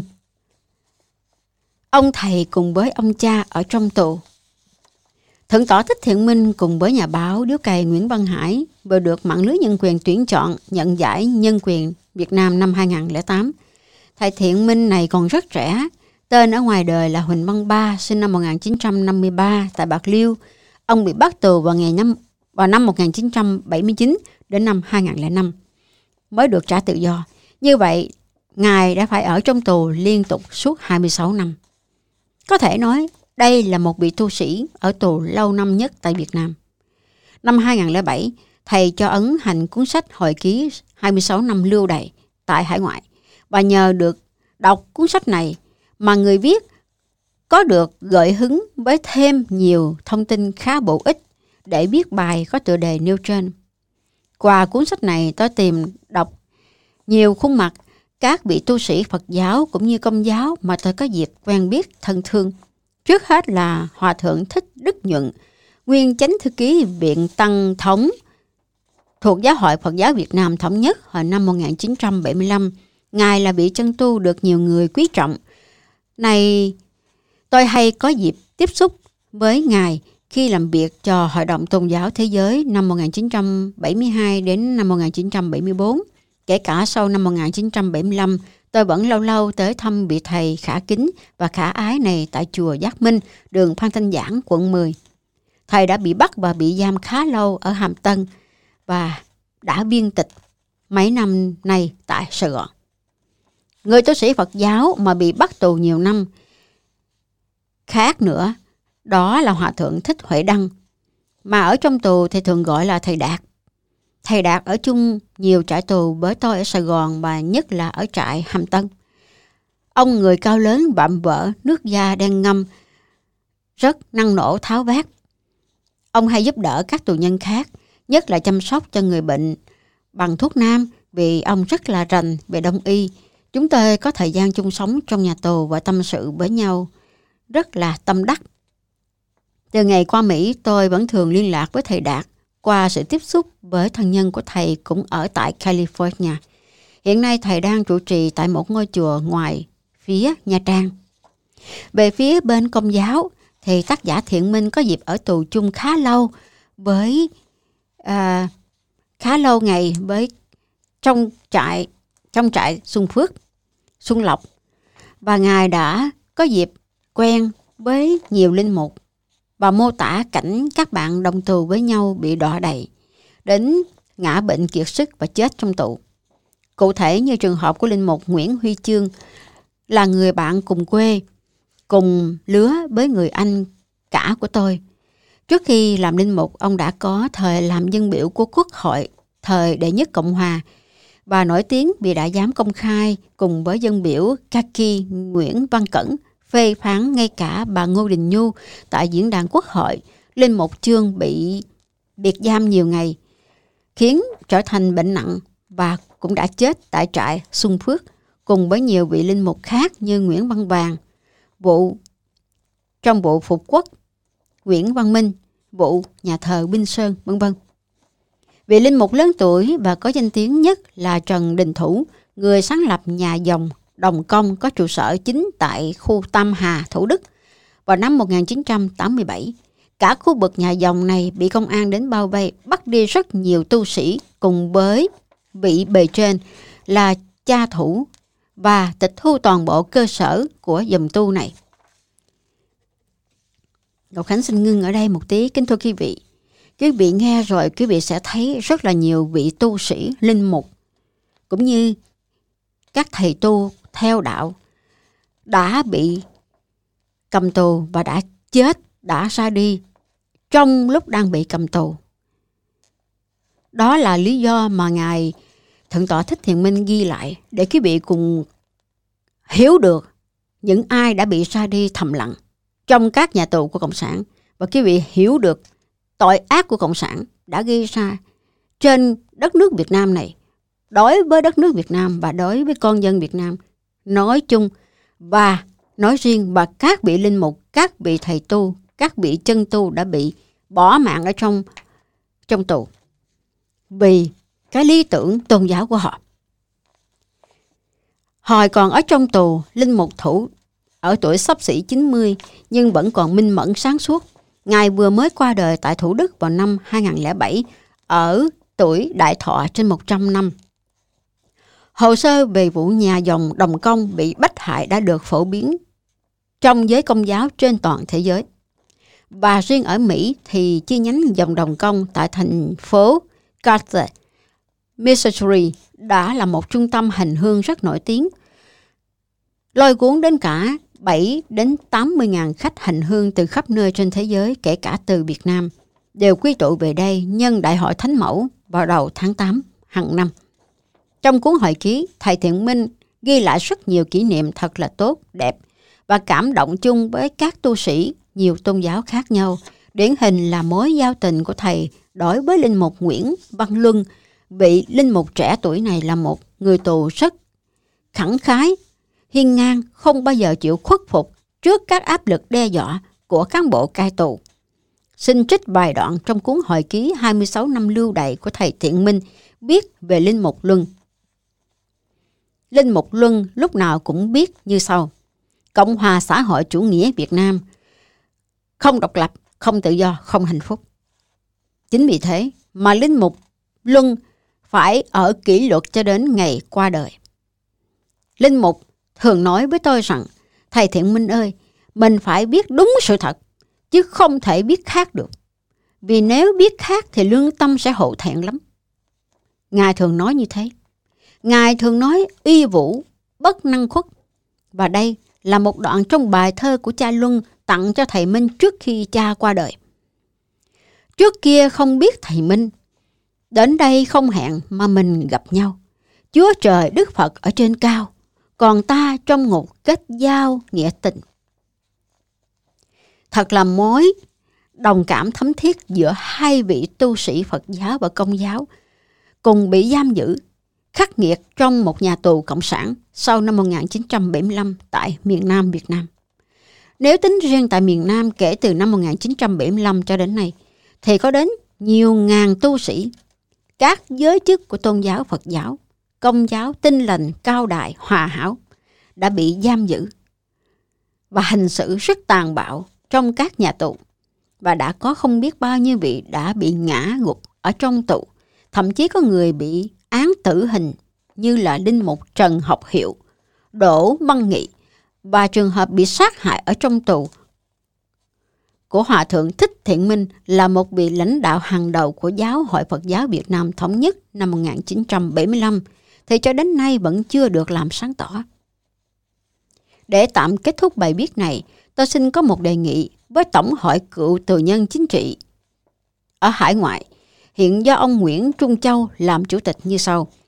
Ông thầy cùng với ông cha ở trong tù. Thượng tọa Thích Thiện Minh cùng với nhà báo điếu cày Nguyễn Văn Hải vừa được mạng lưới nhân quyền tuyển chọn nhận giải nhân quyền Việt Nam năm hai không không tám. Thầy Thiện Minh này còn rất trẻ, tên ở ngoài đời là Huỳnh Văn Ba, sinh năm một nghìn chín trăm năm mươi ba tại Bạc Liêu. Ông bị bắt tù vào ngày năm vào năm một nghìn chín trăm bảy mươi chín đến năm hai không không năm mới được trả tự do. Như vậy, Ngài đã phải ở trong tù liên tục suốt hai mươi sáu năm. Có thể nói, đây là một vị tu sĩ ở tù lâu năm nhất tại Việt Nam. Năm hai không không bảy, thầy cho ấn hành cuốn sách hồi ký hai mươi sáu năm lưu đày tại hải ngoại. Và nhờ được đọc cuốn sách này mà người viết có được gợi hứng với thêm nhiều thông tin khá bổ ích để viết bài có tựa đề nêu trên. Qua cuốn sách này, tôi tìm đọc nhiều khuôn mặt các vị tu sĩ Phật giáo cũng như Công giáo mà tôi có dịp quen biết thân thương. Trước hết là Hòa Thượng Thích Đức Nhuận, nguyên chánh thư ký Viện Tăng Thống thuộc Giáo hội Phật giáo Việt Nam Thống nhất hồi năm một nghìn chín trăm bảy mươi lăm. Ngài là vị chân tu được nhiều người quý trọng. Này, tôi hay có dịp tiếp xúc với Ngài khi làm việc cho Hội đồng Tôn giáo Thế giới năm một nghìn chín trăm bảy mươi hai đến năm một nghìn chín trăm bảy mươi bốn. Kể cả sau năm một nghìn chín trăm bảy mươi lăm, tôi vẫn lâu lâu tới thăm vị thầy khả kính và khả ái này tại chùa Giác Minh, đường Phan Thanh Giảng, quận mười. Thầy đã bị bắt và bị giam khá lâu ở Hàm Tân và đã viên tịch mấy năm nay tại Sài Gòn. Người tu sĩ Phật giáo mà bị bắt tù nhiều năm khác nữa, đó là Hòa Thượng Thích Huệ Đăng, mà ở trong tù thì thường gọi là Thầy Đạt. Thầy Đạt ở chung nhiều trại tù với tôi ở Sài Gòn và nhất là ở trại Hàm Tân. Ông người cao lớn, vạm vỡ, nước da đen ngâm, rất năng nổ tháo vát. Ông hay giúp đỡ các tù nhân khác, nhất là chăm sóc cho người bệnh bằng thuốc nam vì ông rất là rành về đông y. Chúng tôi có thời gian chung sống trong nhà tù và tâm sự với nhau rất là tâm đắc. Từ ngày qua Mỹ, tôi vẫn thường liên lạc với thầy Đạt qua sự tiếp xúc với thân nhân của thầy cũng ở tại California. Hiện nay thầy đang trụ trì tại một ngôi chùa ngoài phía Nha Trang. Về phía bên Công giáo thì tác giả Thiện Minh có dịp ở tù chung khá lâu với à, khá lâu ngày với trong trại trong trại Xuân Phước, Xuân Lộc, và Ngài đã có dịp quen với nhiều linh mục và mô tả cảnh các bạn đồng tù với nhau bị đọa đày, đến ngã bệnh kiệt sức và chết trong tù. Cụ thể như trường hợp của linh mục Nguyễn Huy Chương là người bạn cùng quê, cùng lứa với người anh cả của tôi. Trước khi làm linh mục, ông đã có thời làm dân biểu của Quốc hội thời đệ nhất Cộng hòa Bà nổi tiếng vì đã dám công khai cùng với dân biểu Kaki Nguyễn Văn Cẩn phê phán ngay cả bà Ngô Đình Nhu tại diễn đàn Quốc hội. Linh Mục Chương bị biệt giam nhiều ngày, khiến trở thành bệnh nặng và cũng đã chết tại trại Xuân Phước cùng với nhiều vị linh mục khác như Nguyễn Văn Vàng, vụ trong vụ Phục Quốc, Nguyễn Văn Minh, vụ nhà thờ Binh Sơn, vân vân. Vị linh mục lớn tuổi và có danh tiếng nhất là Trần Đình Thủ, người sáng lập nhà dòng Đồng Công có trụ sở chính tại khu Tam Hà, Thủ Đức vào năm một nghìn chín trăm tám mươi bảy. Cả khu vực nhà dòng này bị công an đến bao vây, bắt đi rất nhiều tu sĩ cùng với vị bề trên là cha Thủ và tịch thu toàn bộ cơ sở của dòng tu này. Ngọc Khánh xin ngưng ở đây một tí, kính thưa quý vị. Quý vị nghe rồi quý vị sẽ thấy rất là nhiều vị tu sĩ, linh mục cũng như các thầy tu theo đạo đã bị cầm tù và đã chết, đã ra đi trong lúc đang bị cầm tù. Đó là lý do mà Ngài Thượng tọa Thích Thiện Minh ghi lại để quý vị cùng hiểu được những ai đã bị ra đi thầm lặng trong các nhà tù của Cộng sản, và quý vị hiểu được tội ác của Cộng sản đã gây ra trên đất nước Việt Nam này, đối với đất nước Việt Nam và đối với con dân Việt Nam nói chung và nói riêng, và các vị linh mục, các vị thầy tu, các vị chân tu đã bị bỏ mạng ở trong trong tù vì cái lý tưởng tôn giáo của họ. Hồi còn ở trong tù, linh mục Thủ ở tuổi xấp xỉ chín mươi nhưng vẫn còn minh mẫn sáng suốt. Ngài vừa mới qua đời tại Thủ Đức vào năm hai nghìn không trăm lẻ bảy ở tuổi đại thọ trên một trăm năm. Hồ sơ về vụ nhà dòng Đồng Công bị bách hại đã được phổ biến trong giới Công giáo trên toàn thế giới. Và riêng ở Mỹ thì chi nhánh dòng Đồng Công tại thành phố Carter, Missouri đã là một trung tâm hành hương rất nổi tiếng, lôi cuốn đến cả bảy đến tám mươi ngàn khách hành hương từ khắp nơi trên thế giới, kể cả từ Việt Nam, đều quy tụ về đây nhân Đại hội Thánh Mẫu vào đầu tháng tám hàng năm. Trong cuốn hồi ký, thầy Thiện Minh ghi lại rất nhiều kỷ niệm thật là tốt, đẹp và cảm động chung với các tu sĩ nhiều tôn giáo khác nhau. Điển hình là mối giao tình của thầy đối với linh mục Nguyễn Văn Luân. Vị linh mục trẻ tuổi này là một người tù rất khẳng khái, hiên ngang, không bao giờ chịu khuất phục trước các áp lực đe dọa của cán bộ cai tù. Xin trích vài đoạn trong cuốn hồi ký hai mươi sáu năm lưu đày của thầy Thiện Minh viết về linh mục Luân. Linh mục Luân lúc nào cũng biết như sau: Cộng hòa xã hội chủ nghĩa Việt Nam không độc lập, không tự do, không hạnh phúc. Chính vì thế mà linh mục Luân phải ở kỷ luật cho đến ngày qua đời. Linh mục thường nói với tôi rằng: thầy Thiện Minh ơi, mình phải biết đúng sự thật, chứ không thể biết khác được. Vì nếu biết khác thì lương tâm sẽ hổ thẹn lắm. Ngài thường nói như thế. Ngài thường nói uy vũ, bất năng khuất. Và đây là một đoạn trong bài thơ của cha Luân tặng cho thầy Minh trước khi cha qua đời. Trước kia không biết thầy Minh, đến đây không hẹn mà mình gặp nhau. Chúa trời Đức Phật ở trên cao, còn ta trong ngục kết giao nghĩa tình. Thật là mối đồng cảm thấm thiết giữa hai vị tu sĩ Phật giáo và Công giáo cùng bị giam giữ khắc nghiệt trong một nhà tù cộng sản sau năm một nghìn chín trăm bảy mươi lăm tại miền Nam Việt Nam. Nếu tính riêng tại miền Nam kể từ năm một nghìn chín trăm bảy mươi lăm cho đến nay thì có đến nhiều ngàn tu sĩ, các giới chức của tôn giáo Phật giáo, Công giáo, Tin lành, Cao đại, Hòa hảo đã bị giam giữ và hành xử rất tàn bạo trong các nhà tù, và đã có không biết bao nhiêu vị đã bị ngã gục ở trong tù. Thậm chí có người bị án tử hình như là linh mục Trần Học Hiệu, Đỗ Văn Nghị, và trường hợp bị sát hại ở trong tù của Hòa thượng Thích Thiện Minh là một vị lãnh đạo hàng đầu của Giáo hội Phật giáo Việt Nam thống nhất năm một nghìn chín trăm bảy mươi lăm thì cho đến nay vẫn chưa được làm sáng tỏ. Để tạm kết thúc bài viết này, tôi xin có một đề nghị với Tổng hội cựu tù nhân chính trị ở hải ngoại, hiện do ông Nguyễn Trung Châu làm chủ tịch như sau.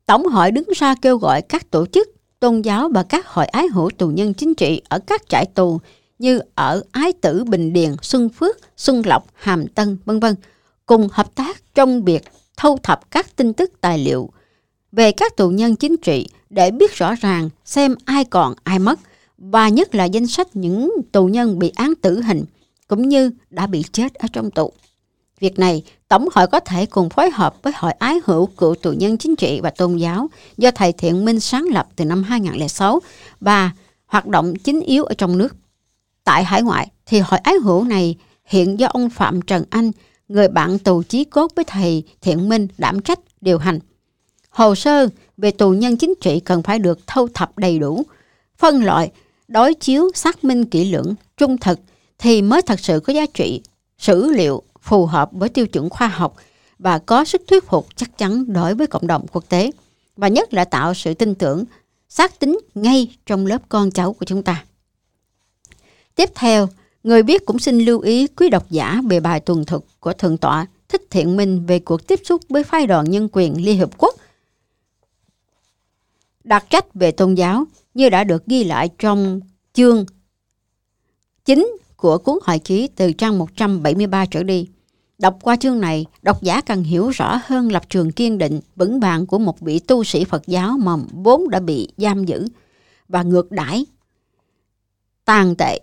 Tổng hội đứng ra kêu gọi các tổ chức, tôn giáo và các hội ái hữu tù nhân chính trị ở các trại tù như ở Ái Tử, Bình Điền, Xuân Phước, Xuân Lộc, Hàm Tân, vân vân cùng hợp tác trong việc thu thập các tin tức tài liệu về các tù nhân chính trị để biết rõ ràng xem ai còn ai mất, và nhất là danh sách những tù nhân bị án tử hình cũng như đã bị chết ở trong tù. Việc này, Tổng hội có thể cùng phối hợp với Hội Ái Hữu Cựu Tù Nhân Chính trị và Tôn giáo do thầy Thiện Minh sáng lập từ năm hai không không sáu và hoạt động chính yếu ở trong nước. Tại hải ngoại thì Hội Ái Hữu này hiện do ông Phạm Trần Anh, người bạn tù chí cốt với thầy Thiện Minh đảm trách điều hành. Hồ sơ về tù nhân chính trị cần phải được thu thập đầy đủ, phân loại, đối chiếu, xác minh kỹ lưỡng, trung thực thì mới thật sự có giá trị sử liệu phù hợp với tiêu chuẩn khoa học và có sức thuyết phục chắc chắn đối với cộng đồng quốc tế, và nhất là tạo sự tin tưởng xác tín ngay trong lớp con cháu của chúng ta. Tiếp theo, người viết cũng xin lưu ý quý độc giả về bài tuần thuật của Thượng tọa Thích Thiện Minh về cuộc tiếp xúc với Phái đoàn Nhân quyền Liên Hợp Quốc đặc trách về tôn giáo như đã được ghi lại trong chương chính của cuốn hội ký từ trang một trăm bảy mươi ba trở đi. Đọc qua chương này, độc giả cần hiểu rõ hơn lập trường kiên định, vững vàng của một vị tu sĩ Phật giáo mà vốn đã bị giam giữ và ngược đãi, tàn tệ,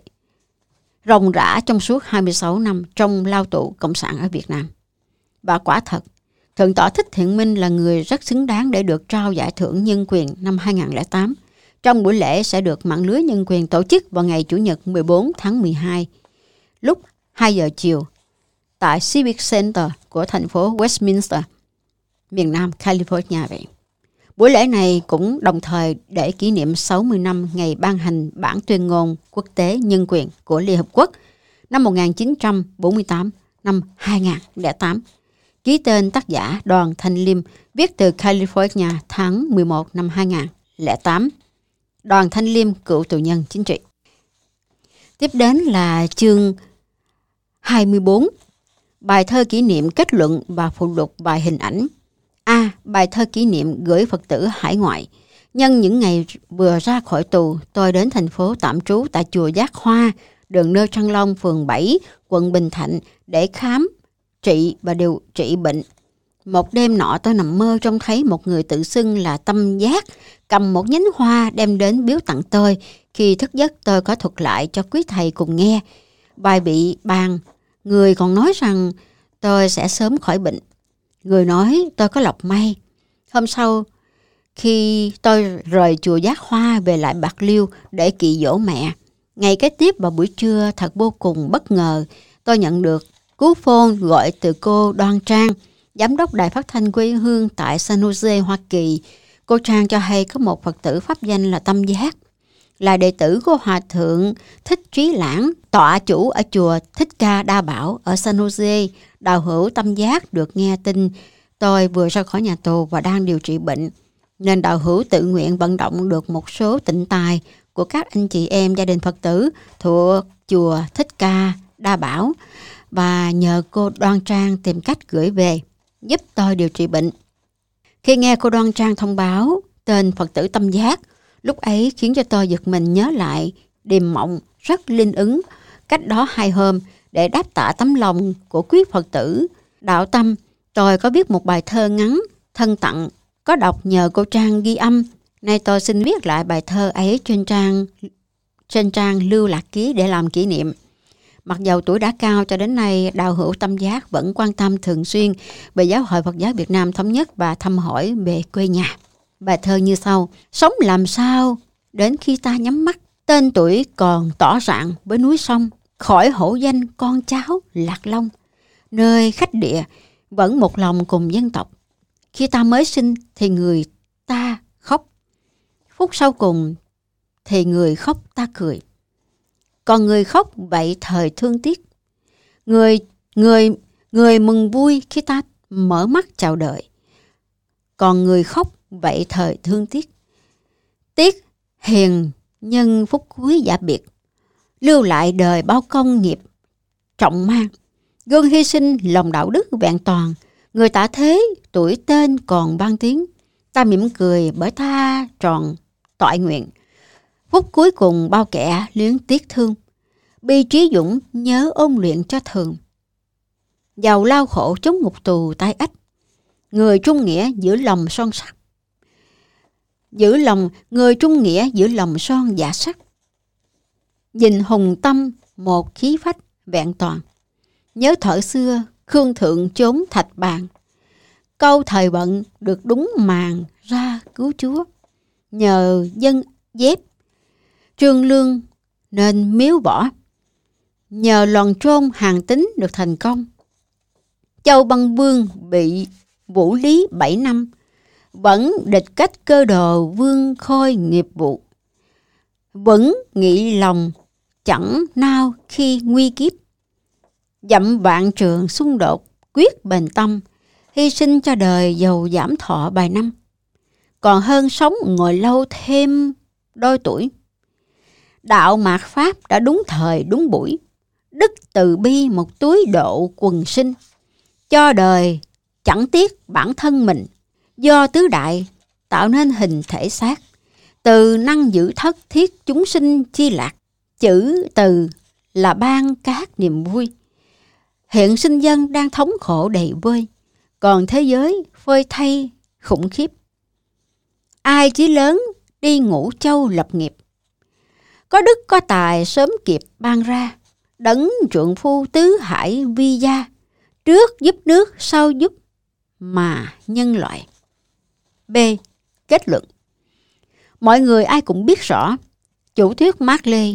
ròng rã trong suốt hai mươi sáu năm trong lao tù Cộng sản ở Việt Nam. Và quả thật, Thượng tọa Thích Thiện Minh là người rất xứng đáng để được trao giải thưởng nhân quyền năm hai không không tám. Trong buổi lễ sẽ được mạng lưới nhân quyền tổ chức vào ngày Chủ nhật mười bốn tháng mười hai lúc hai giờ chiều tại Civic Center của thành phố Westminster, miền Nam California vậy. Buổi lễ này cũng đồng thời để kỷ niệm sáu mươi năm ngày ban hành bản tuyên ngôn quốc tế nhân quyền của Liên Hợp Quốc năm một nghìn chín trăm bốn mươi tám, năm hai không không tám. Ký tên tác giả Đoàn Thanh Liêm, viết từ California tháng mười một năm hai không không tám. Đoàn Thanh Liêm, cựu tù nhân chính trị. Tiếp đến là chương hai mươi bốn, bài thơ kỷ niệm kết luận và phụ lục bài hình ảnh. A. Bài thơ kỷ niệm gửi Phật tử hải ngoại. Nhân những ngày vừa ra khỏi tù, tôi đến thành phố tạm trú tại chùa Giác Hoa, đường Nơ Trăng Long, phường bảy, quận Bình Thạnh để khám, trị và điều trị bệnh. Một đêm nọ tôi nằm mơ trông thấy một người tự xưng là Tâm Giác cầm một nhánh hoa đem đến biếu tặng tôi. Khi thức giấc tôi có thuật lại cho quý thầy cùng nghe. Bài bị bàn, người còn nói rằng tôi sẽ sớm khỏi bệnh. Người nói tôi có lộc may. Hôm sau, khi tôi rời chùa Giác Hoa về lại Bạc Liêu để kỵ dỗ mẹ, ngày kế tiếp vào buổi trưa thật vô cùng bất ngờ, tôi nhận được cú phone gọi từ cô Đoan Trang, giám đốc đài phát thanh quê hương tại San Jose, Hoa Kỳ. Cô Trang cho hay có một Phật tử pháp danh là Tâm Giác, là đệ tử của Hòa Thượng Thích Trí Lãng, tọa chủ ở chùa Thích Ca Đa Bảo ở San Jose. Đạo hữu Tâm Giác được nghe tin tôi vừa ra khỏi nhà tù và đang điều trị bệnh, nên đạo hữu tự nguyện vận động được một số tịnh tài của các anh chị em gia đình Phật tử thuộc chùa Thích Ca Đa Bảo và nhờ cô Đoan Trang tìm cách gửi về giúp tôi điều trị bệnh. Khi nghe cô Đoan Trang thông báo tên Phật tử Tâm Giác, lúc ấy khiến cho tôi giật mình nhớ lại điềm mộng rất linh ứng cách đó hai hôm để đáp tạ tấm lòng của quý Phật tử đạo tâm. Tôi có viết một bài thơ ngắn thân tặng, có đọc nhờ cô Trang ghi âm. Nay tôi xin viết lại bài thơ ấy trên trang trên trang lưu lạc ký để làm kỷ niệm. Mặc dầu tuổi đã cao, cho đến nay đạo hữu Tâm Giác vẫn quan tâm thường xuyên về Giáo hội Phật giáo Việt Nam Thống nhất và thăm hỏi về quê nhà. Bài thơ như sau: sống làm sao đến khi ta nhắm mắt, tên tuổi còn tỏ rạng với núi sông, khỏi hổ danh con cháu Lạc Long, nơi khách địa vẫn một lòng cùng dân tộc. Khi ta mới sinh thì người ta khóc, phút sau cùng thì người khóc ta cười. Còn người khóc vậy thời thương tiếc, người người người mừng vui khi ta mở mắt chào đợi. Còn người khóc vậy thời thương tiếc, tiếc hiền nhân phút cuối giả biệt, lưu lại đời bao công nghiệp trọng mang, gương hy sinh lòng đạo đức vẹn toàn. Người tả thế tuổi tên còn ban tiếng, Ta mỉm cười bởi ta tròn toại nguyện. Phút cuối cùng bao kẻ luyến tiếc thương. Bi trí dũng nhớ ôn luyện cho thường. Giàu lao khổ chống ngục tù tay ách. Người trung nghĩa giữ lòng son sắt. Giữ lòng, người trung nghĩa giữ lòng son giả sắc. Dình hùng tâm một khí phách vẹn toàn. Nhớ thở xưa khương thượng chốn thạch bàn. Câu thời bận được đúng màn ra cứu chúa. Nhờ dân dép trương lương nên miếu bỏ. Nhờ lòn trôn hàng tính được thành công. Châu Băng Vương bị vũ lý bảy năm. Vẫn địch cách cơ đồ vương khôi nghiệp vụ. Vẫn nghị lòng chẳng nao khi nguy kiếp. Dặm vạn trường xung đột quyết bền tâm. Hy sinh cho đời giàu giảm thọ vài năm. Còn hơn sống ngồi lâu thêm đôi tuổi. Đạo mạt Pháp đã đúng thời đúng buổi. Đức từ bi một túi độ quần sinh. Cho đời chẳng tiếc bản thân mình. Do tứ đại tạo nên hình thể xác. Từ năng giữ thất thiết chúng sinh chi lạc. Chữ từ là ban các niềm vui. Hiện sinh dân đang thống khổ đầy vơi. Còn thế giới phơi thay khủng khiếp. Ai chí lớn đi Ngũ Châu lập nghiệp. Có đức có tài sớm kịp ban ra. Đấng trượng phu tứ hải vi gia. Trước giúp nước sau giúp mà nhân loại. B. Kết luận. Mọi người ai cũng biết rõ chủ thuyết Mác Lê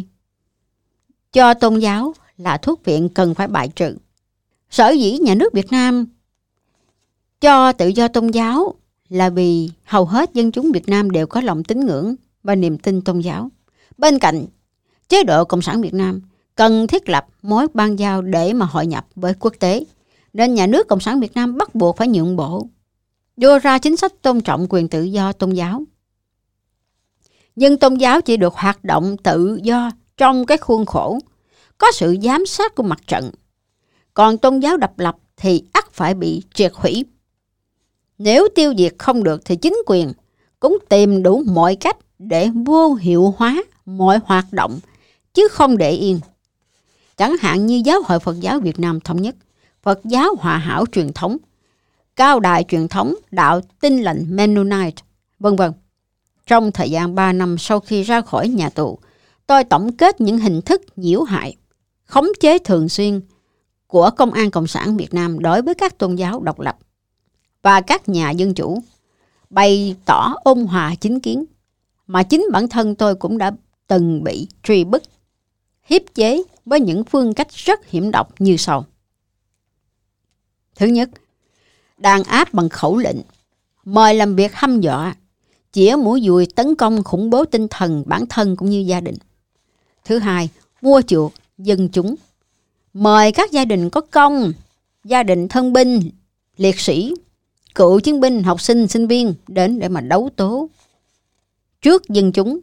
cho tôn giáo là thuốc viện cần phải bài trừ. Sở dĩ nhà nước Việt Nam cho tự do tôn giáo là vì hầu hết dân chúng Việt Nam đều có lòng tín ngưỡng và niềm tin tôn giáo. Bên cạnh, chế độ Cộng sản Việt Nam cần thiết lập mối ban giao để mà hội nhập với quốc tế, nên nhà nước Cộng sản Việt Nam bắt buộc phải nhượng bộ, đưa ra chính sách tôn trọng quyền tự do tôn giáo. Nhưng tôn giáo chỉ được hoạt động tự do trong cái khuôn khổ, có sự giám sát của mặt trận. Còn tôn giáo độc lập thì ắt phải bị triệt hủy. Nếu tiêu diệt không được thì chính quyền cũng tìm đủ mọi cách để vô hiệu hóa mọi hoạt động, chứ không để yên. Chẳng hạn như Giáo hội Phật giáo Việt Nam Thống nhất, Phật giáo Hòa hảo truyền thống, Cao đài truyền thống, đạo Tin lành Mennonite, vân vân. Trong thời gian ba năm sau khi ra khỏi nhà tù, tôi tổng kết những hình thức nhiễu hại, khống chế thường xuyên của Công an Cộng sản Việt Nam đối với các tôn giáo độc lập và các nhà dân chủ, bày tỏ ôn hòa chính kiến, mà chính bản thân tôi cũng đã từng bị truy bức, hiếp chế với những phương cách rất hiểm độc như sau. Thứ nhất, đàn áp bằng khẩu lệnh, mời làm việc hăm dọa, chĩa mũi dùi tấn công khủng bố tinh thần bản thân cũng như gia đình. Thứ hai, mua chuộc dân chúng, mời các gia đình có công, gia đình thân binh, liệt sĩ, cựu chiến binh, học sinh, sinh viên đến để mà đấu tố trước dân chúng,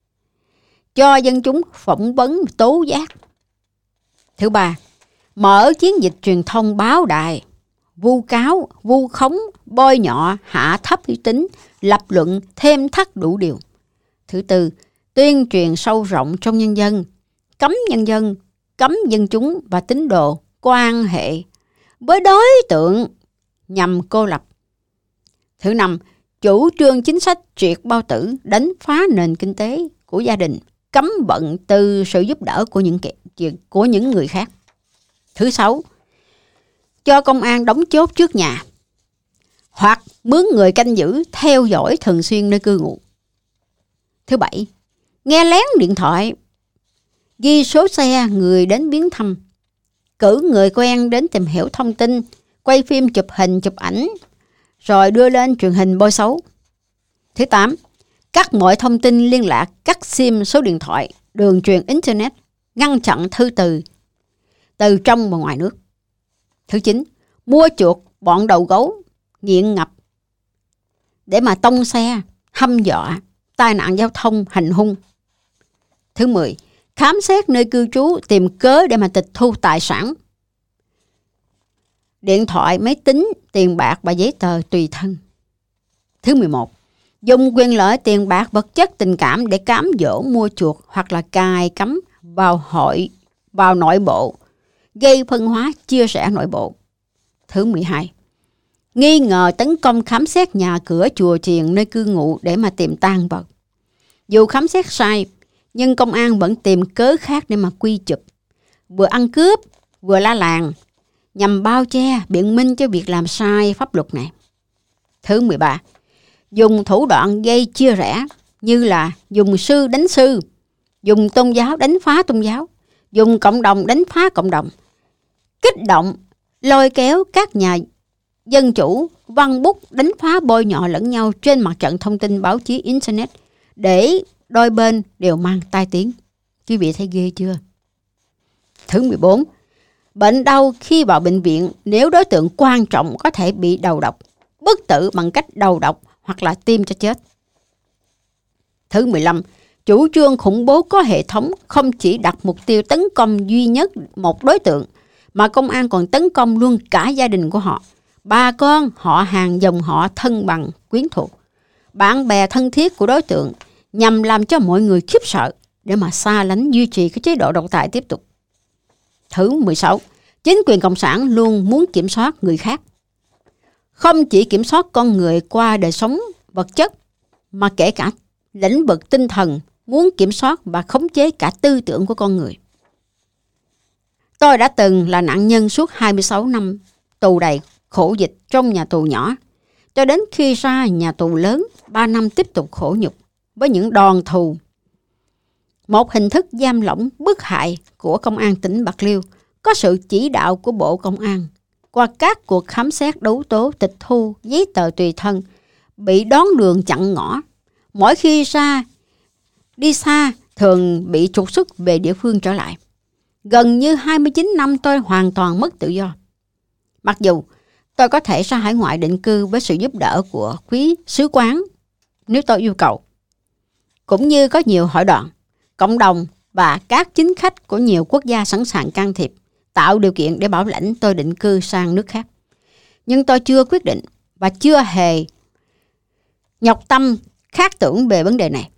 cho dân chúng phỏng vấn tố giác. Thứ ba, mở chiến dịch truyền thông báo đài, vu cáo, vu khống, bôi nhọ, hạ thấp uy tín, lập luận, thêm thắt đủ điều. Thứ tư, tuyên truyền sâu rộng trong nhân dân, cấm nhân dân, cấm dân chúng và tín đồ quan hệ với đối tượng nhằm cô lập. Thứ năm, chủ trương chính sách triệt bao tử, đánh phá nền kinh tế của gia đình, cấm vận từ sự giúp đỡ của những của những người khác. Thứ sáu, cho công an đóng chốt trước nhà hoặc mướn người canh giữ theo dõi thường xuyên nơi cư ngụ. Thứ bảy, nghe lén điện thoại, ghi số xe người đến viếng thăm, cử người quen đến tìm hiểu thông tin, quay phim chụp hình chụp ảnh, rồi đưa lên truyền hình bôi xấu. Thứ tám, cắt mọi thông tin liên lạc, cắt sim số điện thoại, đường truyền internet, ngăn chặn thư từ từ trong và ngoài nước. Thứ chín, mua chuộc bọn đầu gấu, nghiện ngập để mà tông xe, hăm dọa, tai nạn giao thông, hành hung. Thứ mười, khám xét nơi cư trú, tìm cớ để mà tịch thu tài sản, điện thoại, máy tính, tiền bạc và giấy tờ tùy thân. Thứ mười một, dùng quyền lợi, tiền bạc, vật chất, tình cảm để cám dỗ, mua chuộc hoặc là cài cắm vào hội vào nội bộ, gây phân hóa, chia rẽ nội bộ. Thứ mười hai, nghi ngờ, tấn công, khám xét nhà cửa, chùa chiền, nơi cư ngụ để mà tìm tang vật. Dù khám xét sai, nhưng công an vẫn tìm cớ khác để mà quy chụp, vừa ăn cướp, vừa la làng, nhằm bao che, biện minh cho việc làm sai pháp luật này. Thứ mười ba, dùng thủ đoạn gây chia rẽ như là dùng sư đánh sư, dùng tôn giáo đánh phá tôn giáo, dùng cộng đồng đánh phá cộng đồng, kích động, lôi kéo các nhà dân chủ, văn bút đánh phá, bôi nhọ lẫn nhau trên mặt trận thông tin, báo chí, internet để đôi bên đều mang tai tiếng. Quý vị thấy ghê chưa? Thứ mười bốn, bệnh đau khi vào bệnh viện nếu đối tượng quan trọng có thể bị đầu độc, bất tử bằng cách đầu độc hoặc là tiêm cho chết. Thứ mười lăm, chủ trương khủng bố có hệ thống, không chỉ đặt mục tiêu tấn công duy nhất một đối tượng, mà công an còn tấn công luôn cả gia đình của họ, bà con, họ hàng, dòng họ, thân bằng, quyến thuộc, bạn bè thân thiết của đối tượng, nhằm làm cho mọi người khiếp sợ để mà xa lánh, duy trì cái chế độ độc tài tiếp tục. Thứ mười sáu, chính quyền cộng sản luôn muốn kiểm soát người khác. Không chỉ kiểm soát con người qua đời sống vật chất, mà kể cả lĩnh vực tinh thần, muốn kiểm soát và khống chế cả tư tưởng của con người. Tôi đã từng là nạn nhân suốt hai mươi sáu năm tù đầy khổ dịch trong nhà tù nhỏ, cho đến khi ra nhà tù lớn, ba năm tiếp tục khổ nhục với những đòn thù. Một hình thức giam lỏng bức hại của công an tỉnh Bạc Liêu, có sự chỉ đạo của Bộ Công an qua các cuộc khám xét, đấu tố, tịch thu, giấy tờ tùy thân, bị đón đường chặn ngõ. Mỗi khi ra đi xa thường bị trục xuất về địa phương trở lại. Gần như hai mươi chín năm tôi hoàn toàn mất tự do. Mặc dù tôi có thể ra hải ngoại định cư với sự giúp đỡ của quý sứ quán nếu tôi yêu cầu, cũng như có nhiều hội đoàn, cộng đồng và các chính khách của nhiều quốc gia sẵn sàng can thiệp, tạo điều kiện để bảo lãnh tôi định cư sang nước khác. Nhưng tôi chưa quyết định và chưa hề nhọc tâm khác tưởng về vấn đề này.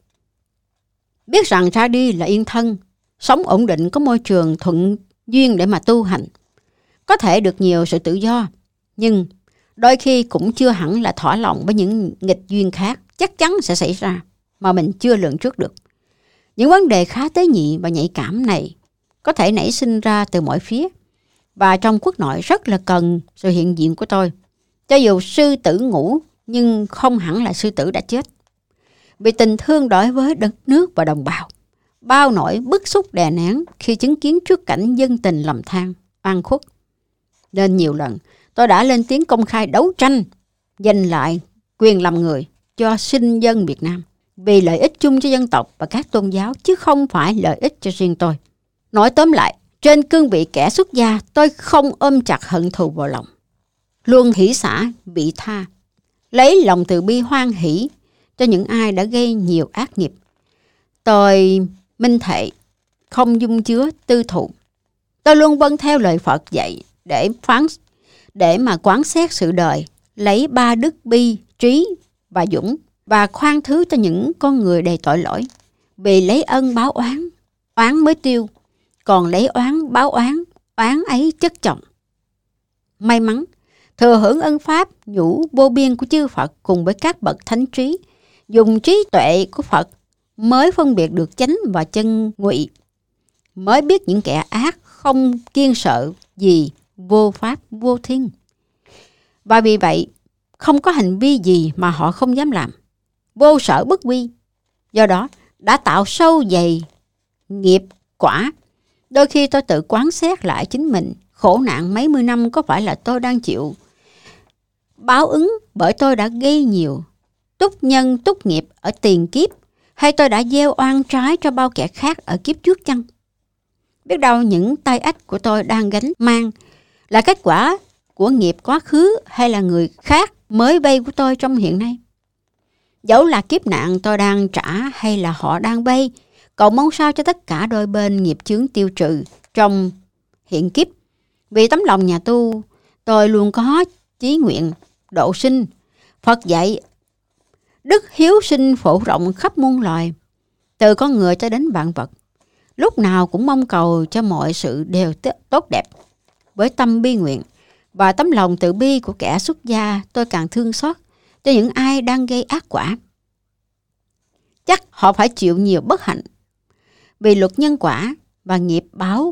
Biết rằng ra đi là yên thân, sống ổn định, có môi trường thuận duyên để mà tu hành, có thể được nhiều sự tự do, nhưng đôi khi cũng chưa hẳn là thỏa lòng với những nghịch duyên khác chắc chắn sẽ xảy ra mà mình chưa lường trước được. Những vấn đề khá tế nhị và nhạy cảm này có thể nảy sinh ra từ mọi phía, và trong quốc nội rất là cần sự hiện diện của tôi. Cho dù sư tử ngủ nhưng không hẳn là sư tử đã chết. Vì tình thương đối với đất nước và đồng bào, bao nỗi bức xúc đè nén khi chứng kiến trước cảnh dân tình lầm than, oan khuất, nên nhiều lần tôi đã lên tiếng công khai đấu tranh giành lại quyền làm người cho sinh dân Việt Nam, vì lợi ích chung cho dân tộc và các tôn giáo, chứ không phải lợi ích cho riêng tôi. Nói tóm lại, trên cương vị kẻ xuất gia, tôi không ôm chặt hận thù vào lòng, luôn hỷ xả vị tha, lấy lòng từ bi hoan hỷ cho những ai đã gây nhiều ác nghiệp. Tôi minh thệ không dung chứa tư thụ. Tôi luôn vâng theo lời Phật dạy để phán để mà quán xét sự đời, lấy ba đức bi, trí và dũng, và khoan thứ cho những con người đầy tội lỗi. Vì lấy ân báo oán, oán mới tiêu, còn lấy oán báo oán, oán ấy chất chồng. May mắn thừa hưởng ân pháp nhũ vô biên của chư Phật cùng với các bậc thánh trí, dùng trí tuệ của Phật mới phân biệt được chánh và chân ngụy, mới biết những kẻ ác không kiêng sợ gì vô pháp vô thiên. Và vì vậy không có hành vi gì mà họ không dám làm, vô sở bất quy. Do đó đã tạo sâu dày nghiệp quả. Đôi khi tôi tự quán xét lại chính mình, khổ nạn mấy mươi năm có phải là tôi đang chịu báo ứng bởi tôi đã gây nhiều túc nhân túc nghiệp ở tiền kiếp, hay tôi đã gieo oan trái cho bao kẻ khác ở kiếp trước chăng? Biết đâu những tai ách của tôi đang gánh mang là kết quả của nghiệp quá khứ, hay là người khác mới vay của tôi trong hiện nay. Dẫu là kiếp nạn tôi đang trả hay là họ đang vay, cầu mong sao cho tất cả đôi bên nghiệp chướng tiêu trừ trong hiện kiếp. Vì tấm lòng nhà tu, tôi luôn có chí nguyện độ sinh. Phật dạy Đức hiếu sinh phổ rộng khắp muôn loài, từ con người cho đến vạn vật. Lúc nào cũng mong cầu cho mọi sự đều tốt đẹp. Với tâm bi nguyện và tấm lòng từ bi của kẻ xuất gia, tôi càng thương xót cho những ai đang gây ác quả. Chắc họ phải chịu nhiều bất hạnh, vì luật nhân quả và nghiệp báo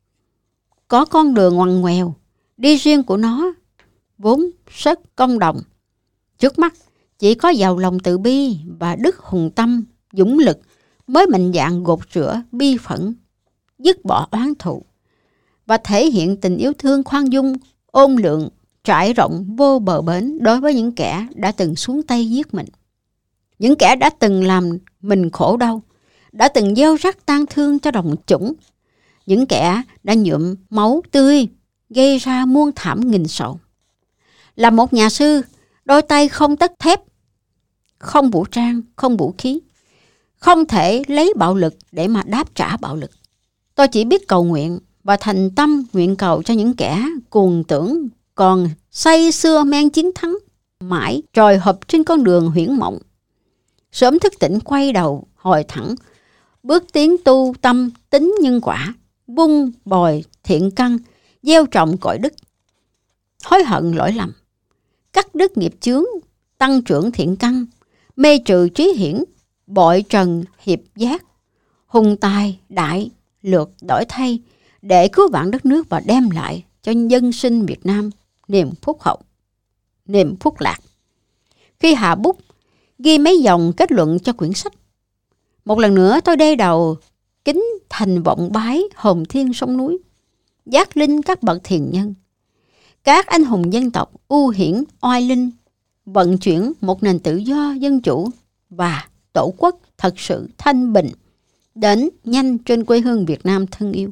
có con đường ngoằn ngoèo đi riêng của nó, vốn rất công đồng. Trước mắt chỉ có giàu lòng từ bi và đức hùng tâm, dũng lực mới mạnh dạn gột rửa bi phẫn, dứt bỏ oán thù và thể hiện tình yêu thương khoan dung, ôn lượng, trải rộng vô bờ bến đối với những kẻ đã từng xuống tay giết mình. Những kẻ đã từng làm mình khổ đau, đã từng gieo rắc tang thương cho đồng chủng. Những kẻ đã nhuộm máu tươi, gây ra muôn thảm nghìn sầu. Là một nhà sư, đôi tay không tất thép, không vũ trang, không vũ khí, không thể lấy bạo lực để mà đáp trả bạo lực. Tôi chỉ biết cầu nguyện và thành tâm nguyện cầu cho những kẻ cuồng tưởng còn say sưa men chiến thắng, mãi trồi hộp trên con đường huyễn mộng, sớm thức tỉnh quay đầu hồi thẳng, bước tiến tu tâm tính nhân quả, bung bồi thiện căn, gieo trồng cội đức, hối hận lỗi lầm, cắt đứt nghiệp chướng, tăng trưởng thiện căn, mê trừ trí hiển, bội trần hiệp giác, hùng tài đại lược đổi thay, để cứu vãn đất nước và đem lại cho dân sinh Việt Nam niềm phúc hậu, niềm phúc lạc. Khi hạ bút ghi mấy dòng kết luận cho quyển sách, một lần nữa tôi đê đầu kính thành vọng bái hồn thiên sông núi, giác linh các bậc thiền nhân, các anh hùng dân tộc ưu hiển oai linh, vận chuyển một nền tự do dân chủ và tổ quốc thật sự thanh bình đến nhanh trên quê hương Việt Nam thân yêu.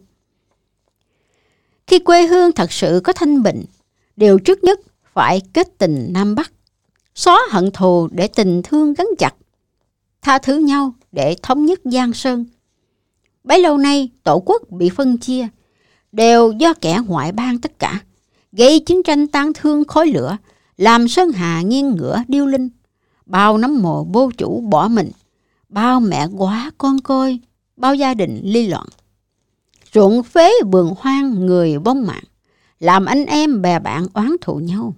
Khi quê hương thật sự có thanh bình, điều trước nhất phải kết tình Nam Bắc, xóa hận thù để tình thương gắn chặt, tha thứ nhau để thống nhất Giang Sơn. Bấy lâu nay tổ quốc bị phân chia đều do kẻ ngoại bang tất cả, gây chiến tranh tan thương khói lửa, làm sơn hà nghiêng ngửa điêu linh, bao nấm mồ vô chủ bỏ mình, bao mẹ quá con côi, bao gia đình ly loạn. Ruộng phế vườn hoang người vong mạng, làm anh em bè bạn oán thù nhau.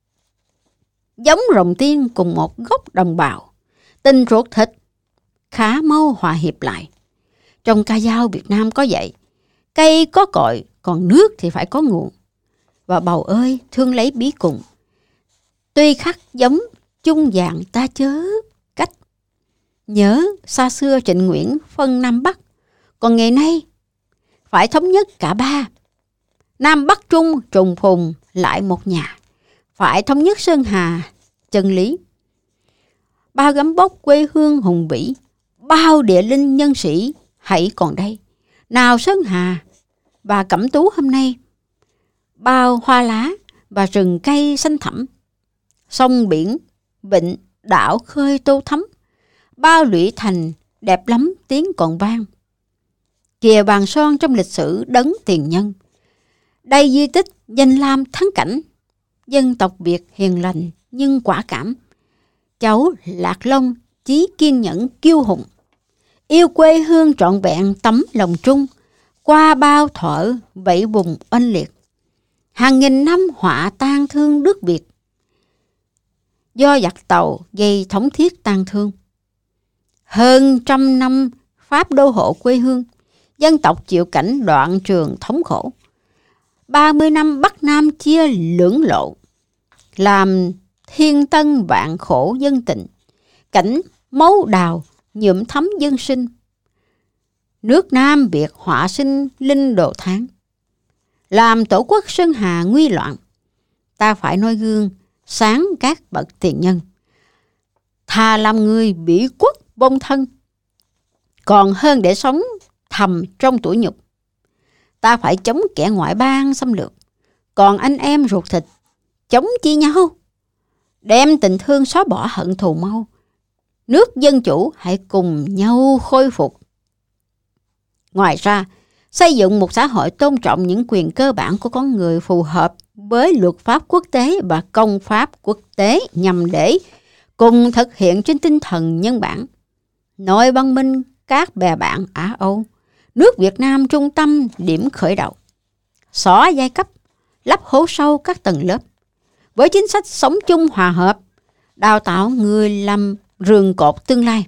Giống rồng tiên cùng một gốc đồng bào, tình ruột thịt khá mau hòa hiệp lại. Trong ca dao Việt Nam có vậy, cây có cội, còn nước thì phải có nguồn. Và bầu ơi thương lấy bí cùng, tuy khắc giống chung dạng ta chớ cách. Nhớ xa xưa Trịnh Nguyễn phân Nam Bắc, còn ngày nay phải thống nhất cả ba. Nam Bắc Trung trùng phùng lại một nhà, phải thống nhất Sơn Hà chân lý. Bao gấm bốc quê hương hùng vĩ, bao địa linh nhân sĩ hãy còn đây. Nào Sơn Hà và Cẩm Tú hôm nay, bao hoa lá và rừng cây xanh thẳm, sông biển vịnh đảo khơi tô thắm, bao lũy thành đẹp lắm tiếng còn vang. Kìa vàng son trong lịch sử đấng tiền nhân, đây di tích danh lam thắng cảnh, dân tộc Việt hiền lành nhưng quả cảm. Cháu Lạc Long chí kiên nhẫn kiêu hùng, yêu quê hương trọn vẹn tấm lòng trung, qua bao thuở vẫy vùng oanh liệt. Hàng nghìn năm họa tan thương nước Việt, do giặc Tàu gây thống thiết tan thương. Hơn trăm năm Pháp đô hộ quê hương, dân tộc chịu cảnh đoạn trường thống khổ. Ba mươi năm Bắc Nam chia lưỡng lộ, làm thiên tân vạn khổ dân tình. Cảnh máu đào nhuộm thấm dân sinh, nước Nam Việt họa sinh linh đồ tháng. Làm tổ quốc Sơn Hà nguy loạn, ta phải noi gương sáng các bậc tiền nhân. Thà làm người bị quốc vong thân, còn hơn để sống thầm trong tủi nhục. Ta phải chống kẻ ngoại bang xâm lược, còn anh em ruột thịt chống chi nhau. Đem tình thương xóa bỏ hận thù mau, nước dân chủ hãy cùng nhau khôi phục. Ngoài ra, xây dựng một xã hội tôn trọng những quyền cơ bản của con người phù hợp với luật pháp quốc tế và công pháp quốc tế, nhằm để cùng thực hiện trên tinh thần nhân bản. Nội văn minh các bè bạn Á Âu, nước Việt Nam trung tâm điểm khởi đầu. Xóa giai cấp, lấp hố sâu các tầng lớp. Với chính sách sống chung hòa hợp, đào tạo người làm rường cột tương lai.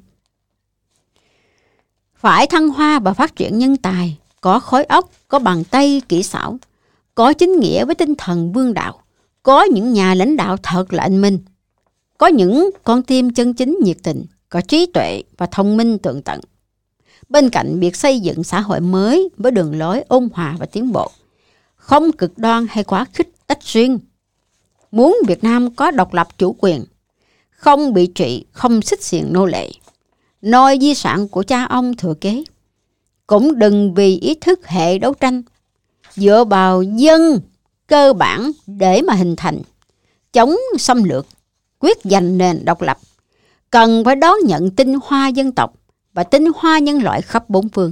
Phải thăng hoa và phát triển nhân tài, có khối óc, có bàn tay kỹ xảo, có chính nghĩa với tinh thần vương đạo, có những nhà lãnh đạo thật là anh minh, có những con tim chân chính nhiệt tình, có trí tuệ và thông minh tường tận. Bên cạnh việc xây dựng xã hội mới với đường lối ôn hòa và tiến bộ, không cực đoan hay quá khích tách riêng. Muốn Việt Nam có độc lập chủ quyền, không bị trị, không xích xiềng nô lệ, noi di sản của cha ông thừa kế. Cũng đừng vì ý thức hệ đấu tranh dựa vào dân cơ bản để mà hình thành, chống xâm lược, quyết giành nền độc lập. Cần phải đón nhận tinh hoa dân tộc và tinh hoa nhân loại khắp bốn phương,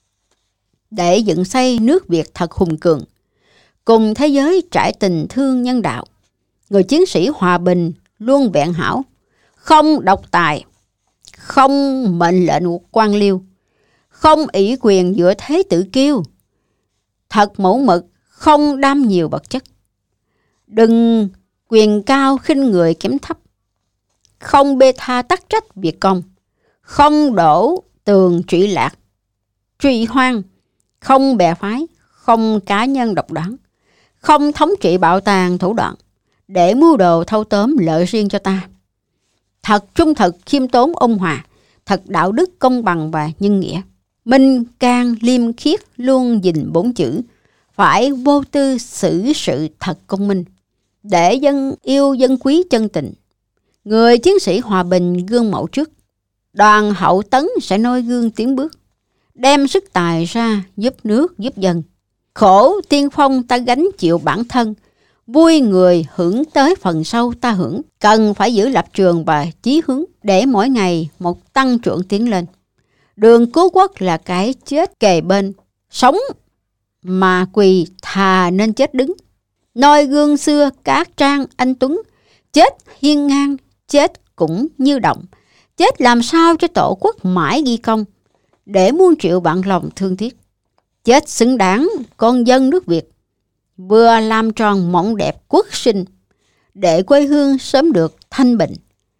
để dựng xây nước Việt thật hùng cường, cùng thế giới trải tình thương nhân đạo. Người chiến sĩ hòa bình luôn vẹn hảo, không độc tài, không mệnh lệnh quan liêu, không ủy quyền dựa thế tự kiêu, thật mẫu mực, không đam nhiều vật chất. Đừng quyền cao khinh người kém thấp, không bê tha tắc trách việc công, không đổ tường trụy lạc, truy hoang, không bè phái, không cá nhân độc đoán, không thống trị bạo tàn thủ đoạn, để mưu đồ thâu tóm lợi riêng cho ta. Thật trung thực, khiêm tốn, ôn hòa, thật đạo đức, công bằng và nhân nghĩa. Minh can liêm khiết luôn gìn bốn chữ, phải vô tư xử sự thật công minh, để dân yêu dân quý chân tình. Người chiến sĩ hòa bình gương mẫu trước, đoàn hậu tấn sẽ noi gương tiến bước, đem sức tài ra giúp nước giúp dân. Khổ tiên phong ta gánh chịu bản thân, vui người hưởng tới phần sau ta hưởng. Cần phải giữ lập trường và chí hướng, để mỗi ngày một tăng trưởng tiến lên. Đường cứu quốc là cái chết kề bên, sống mà quỳ thà nên chết đứng. Noi gương xưa các trang anh tuấn, chết hiên ngang, chết cũng như động. Chết làm sao cho tổ quốc mãi ghi công, để muôn triệu bạn lòng thương tiếc. Chết xứng đáng con dân nước Việt, vừa làm tròn mộng đẹp quốc sinh, để quê hương sớm được thanh bình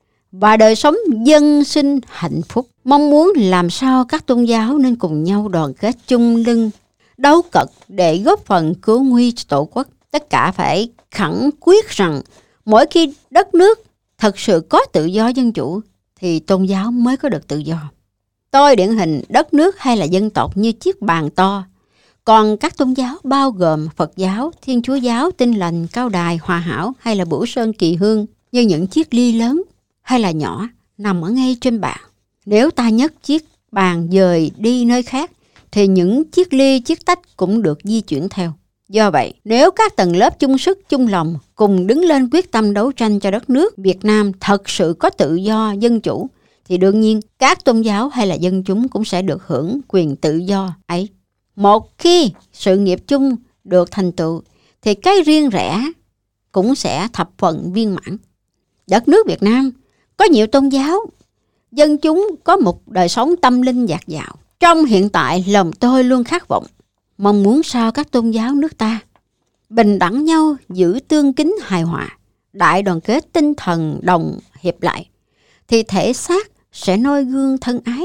và đời sống dân sinh hạnh phúc. Mong muốn làm sao các tôn giáo nên cùng nhau đoàn kết chung lưng, đấu cật để góp phần cứu nguy cho tổ quốc. Tất cả phải khẳng quyết rằng mỗi khi đất nước thật sự có tự do dân chủ, thì tôn giáo mới có được tự do. Tôi điển hình đất nước hay là dân tộc như chiếc bàn to, còn các tôn giáo bao gồm Phật giáo, Thiên Chúa giáo, Tin Lành, Cao Đài, Hòa Hảo hay là Bửu Sơn, Kỳ Hương như những chiếc ly lớn hay là nhỏ nằm ở ngay trên bàn. Nếu ta nhấc chiếc bàn dời đi nơi khác, thì những chiếc ly, chiếc tách cũng được di chuyển theo. Do vậy, nếu các tầng lớp chung sức chung lòng cùng đứng lên quyết tâm đấu tranh cho đất nước Việt Nam thật sự có tự do, dân chủ, thì đương nhiên các tôn giáo hay là dân chúng cũng sẽ được hưởng quyền tự do ấy. Một khi sự nghiệp chung được thành tựu, thì cái riêng rẽ cũng sẽ thập phần viên mãn. Đất nước Việt Nam có nhiều tôn giáo, dân chúng có một đời sống tâm linh dạt dào. Trong hiện tại, lòng tôi luôn khát vọng, mong muốn sao các tôn giáo nước ta bình đẳng nhau, giữ tương kính hài hòa, đại đoàn kết, tinh thần đồng hiệp lại, thì thể xác sẽ noi gương thân ái.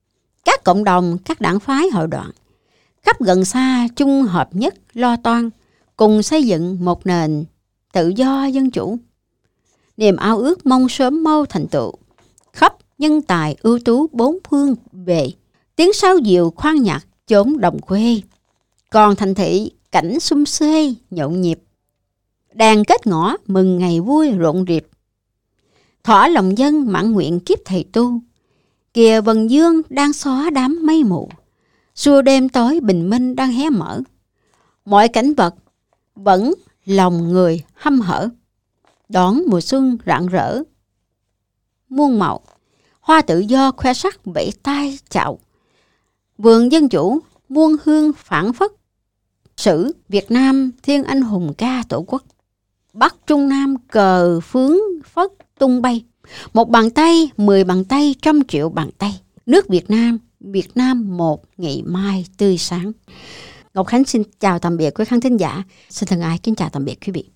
Các cộng đồng, các đảng phái, hội đoàn khắp gần xa chung hợp nhất lo toan, cùng xây dựng một nền tự do dân chủ. Niềm ao ước mong sớm mau thành tựu, khắp nhân tài ưu tú bốn phương về, tiếng sáo diều khoan nhạc chốn đồng quê. Còn thành thị cảnh sum xuê nhộn nhịp, đàn kết ngõ mừng ngày vui rộn rịp. Thỏa lòng dân mãn nguyện kiếp thầy tu, kìa vầng dương đang xóa đám mây mù, xua đêm tối bình minh đang hé mở. Mọi cảnh vật vẫn lòng người hăm hở, đón mùa xuân rạng rỡ muôn màu. Hoa tự do khoe sắc vẫy tay chào, vườn dân chủ muôn hương phảng phất. Sử Việt Nam thiên anh hùng ca tổ quốc, Bắc Trung Nam cờ phướng phất tung bay. Một bàn tay, mười bàn tay, trăm triệu bàn tay. Nước Việt Nam, Việt Nam một ngày mai tươi sáng. Ngọc Khánh xin chào tạm biệt quý khán thính giả. Xin thân ái kính chào tạm biệt quý vị.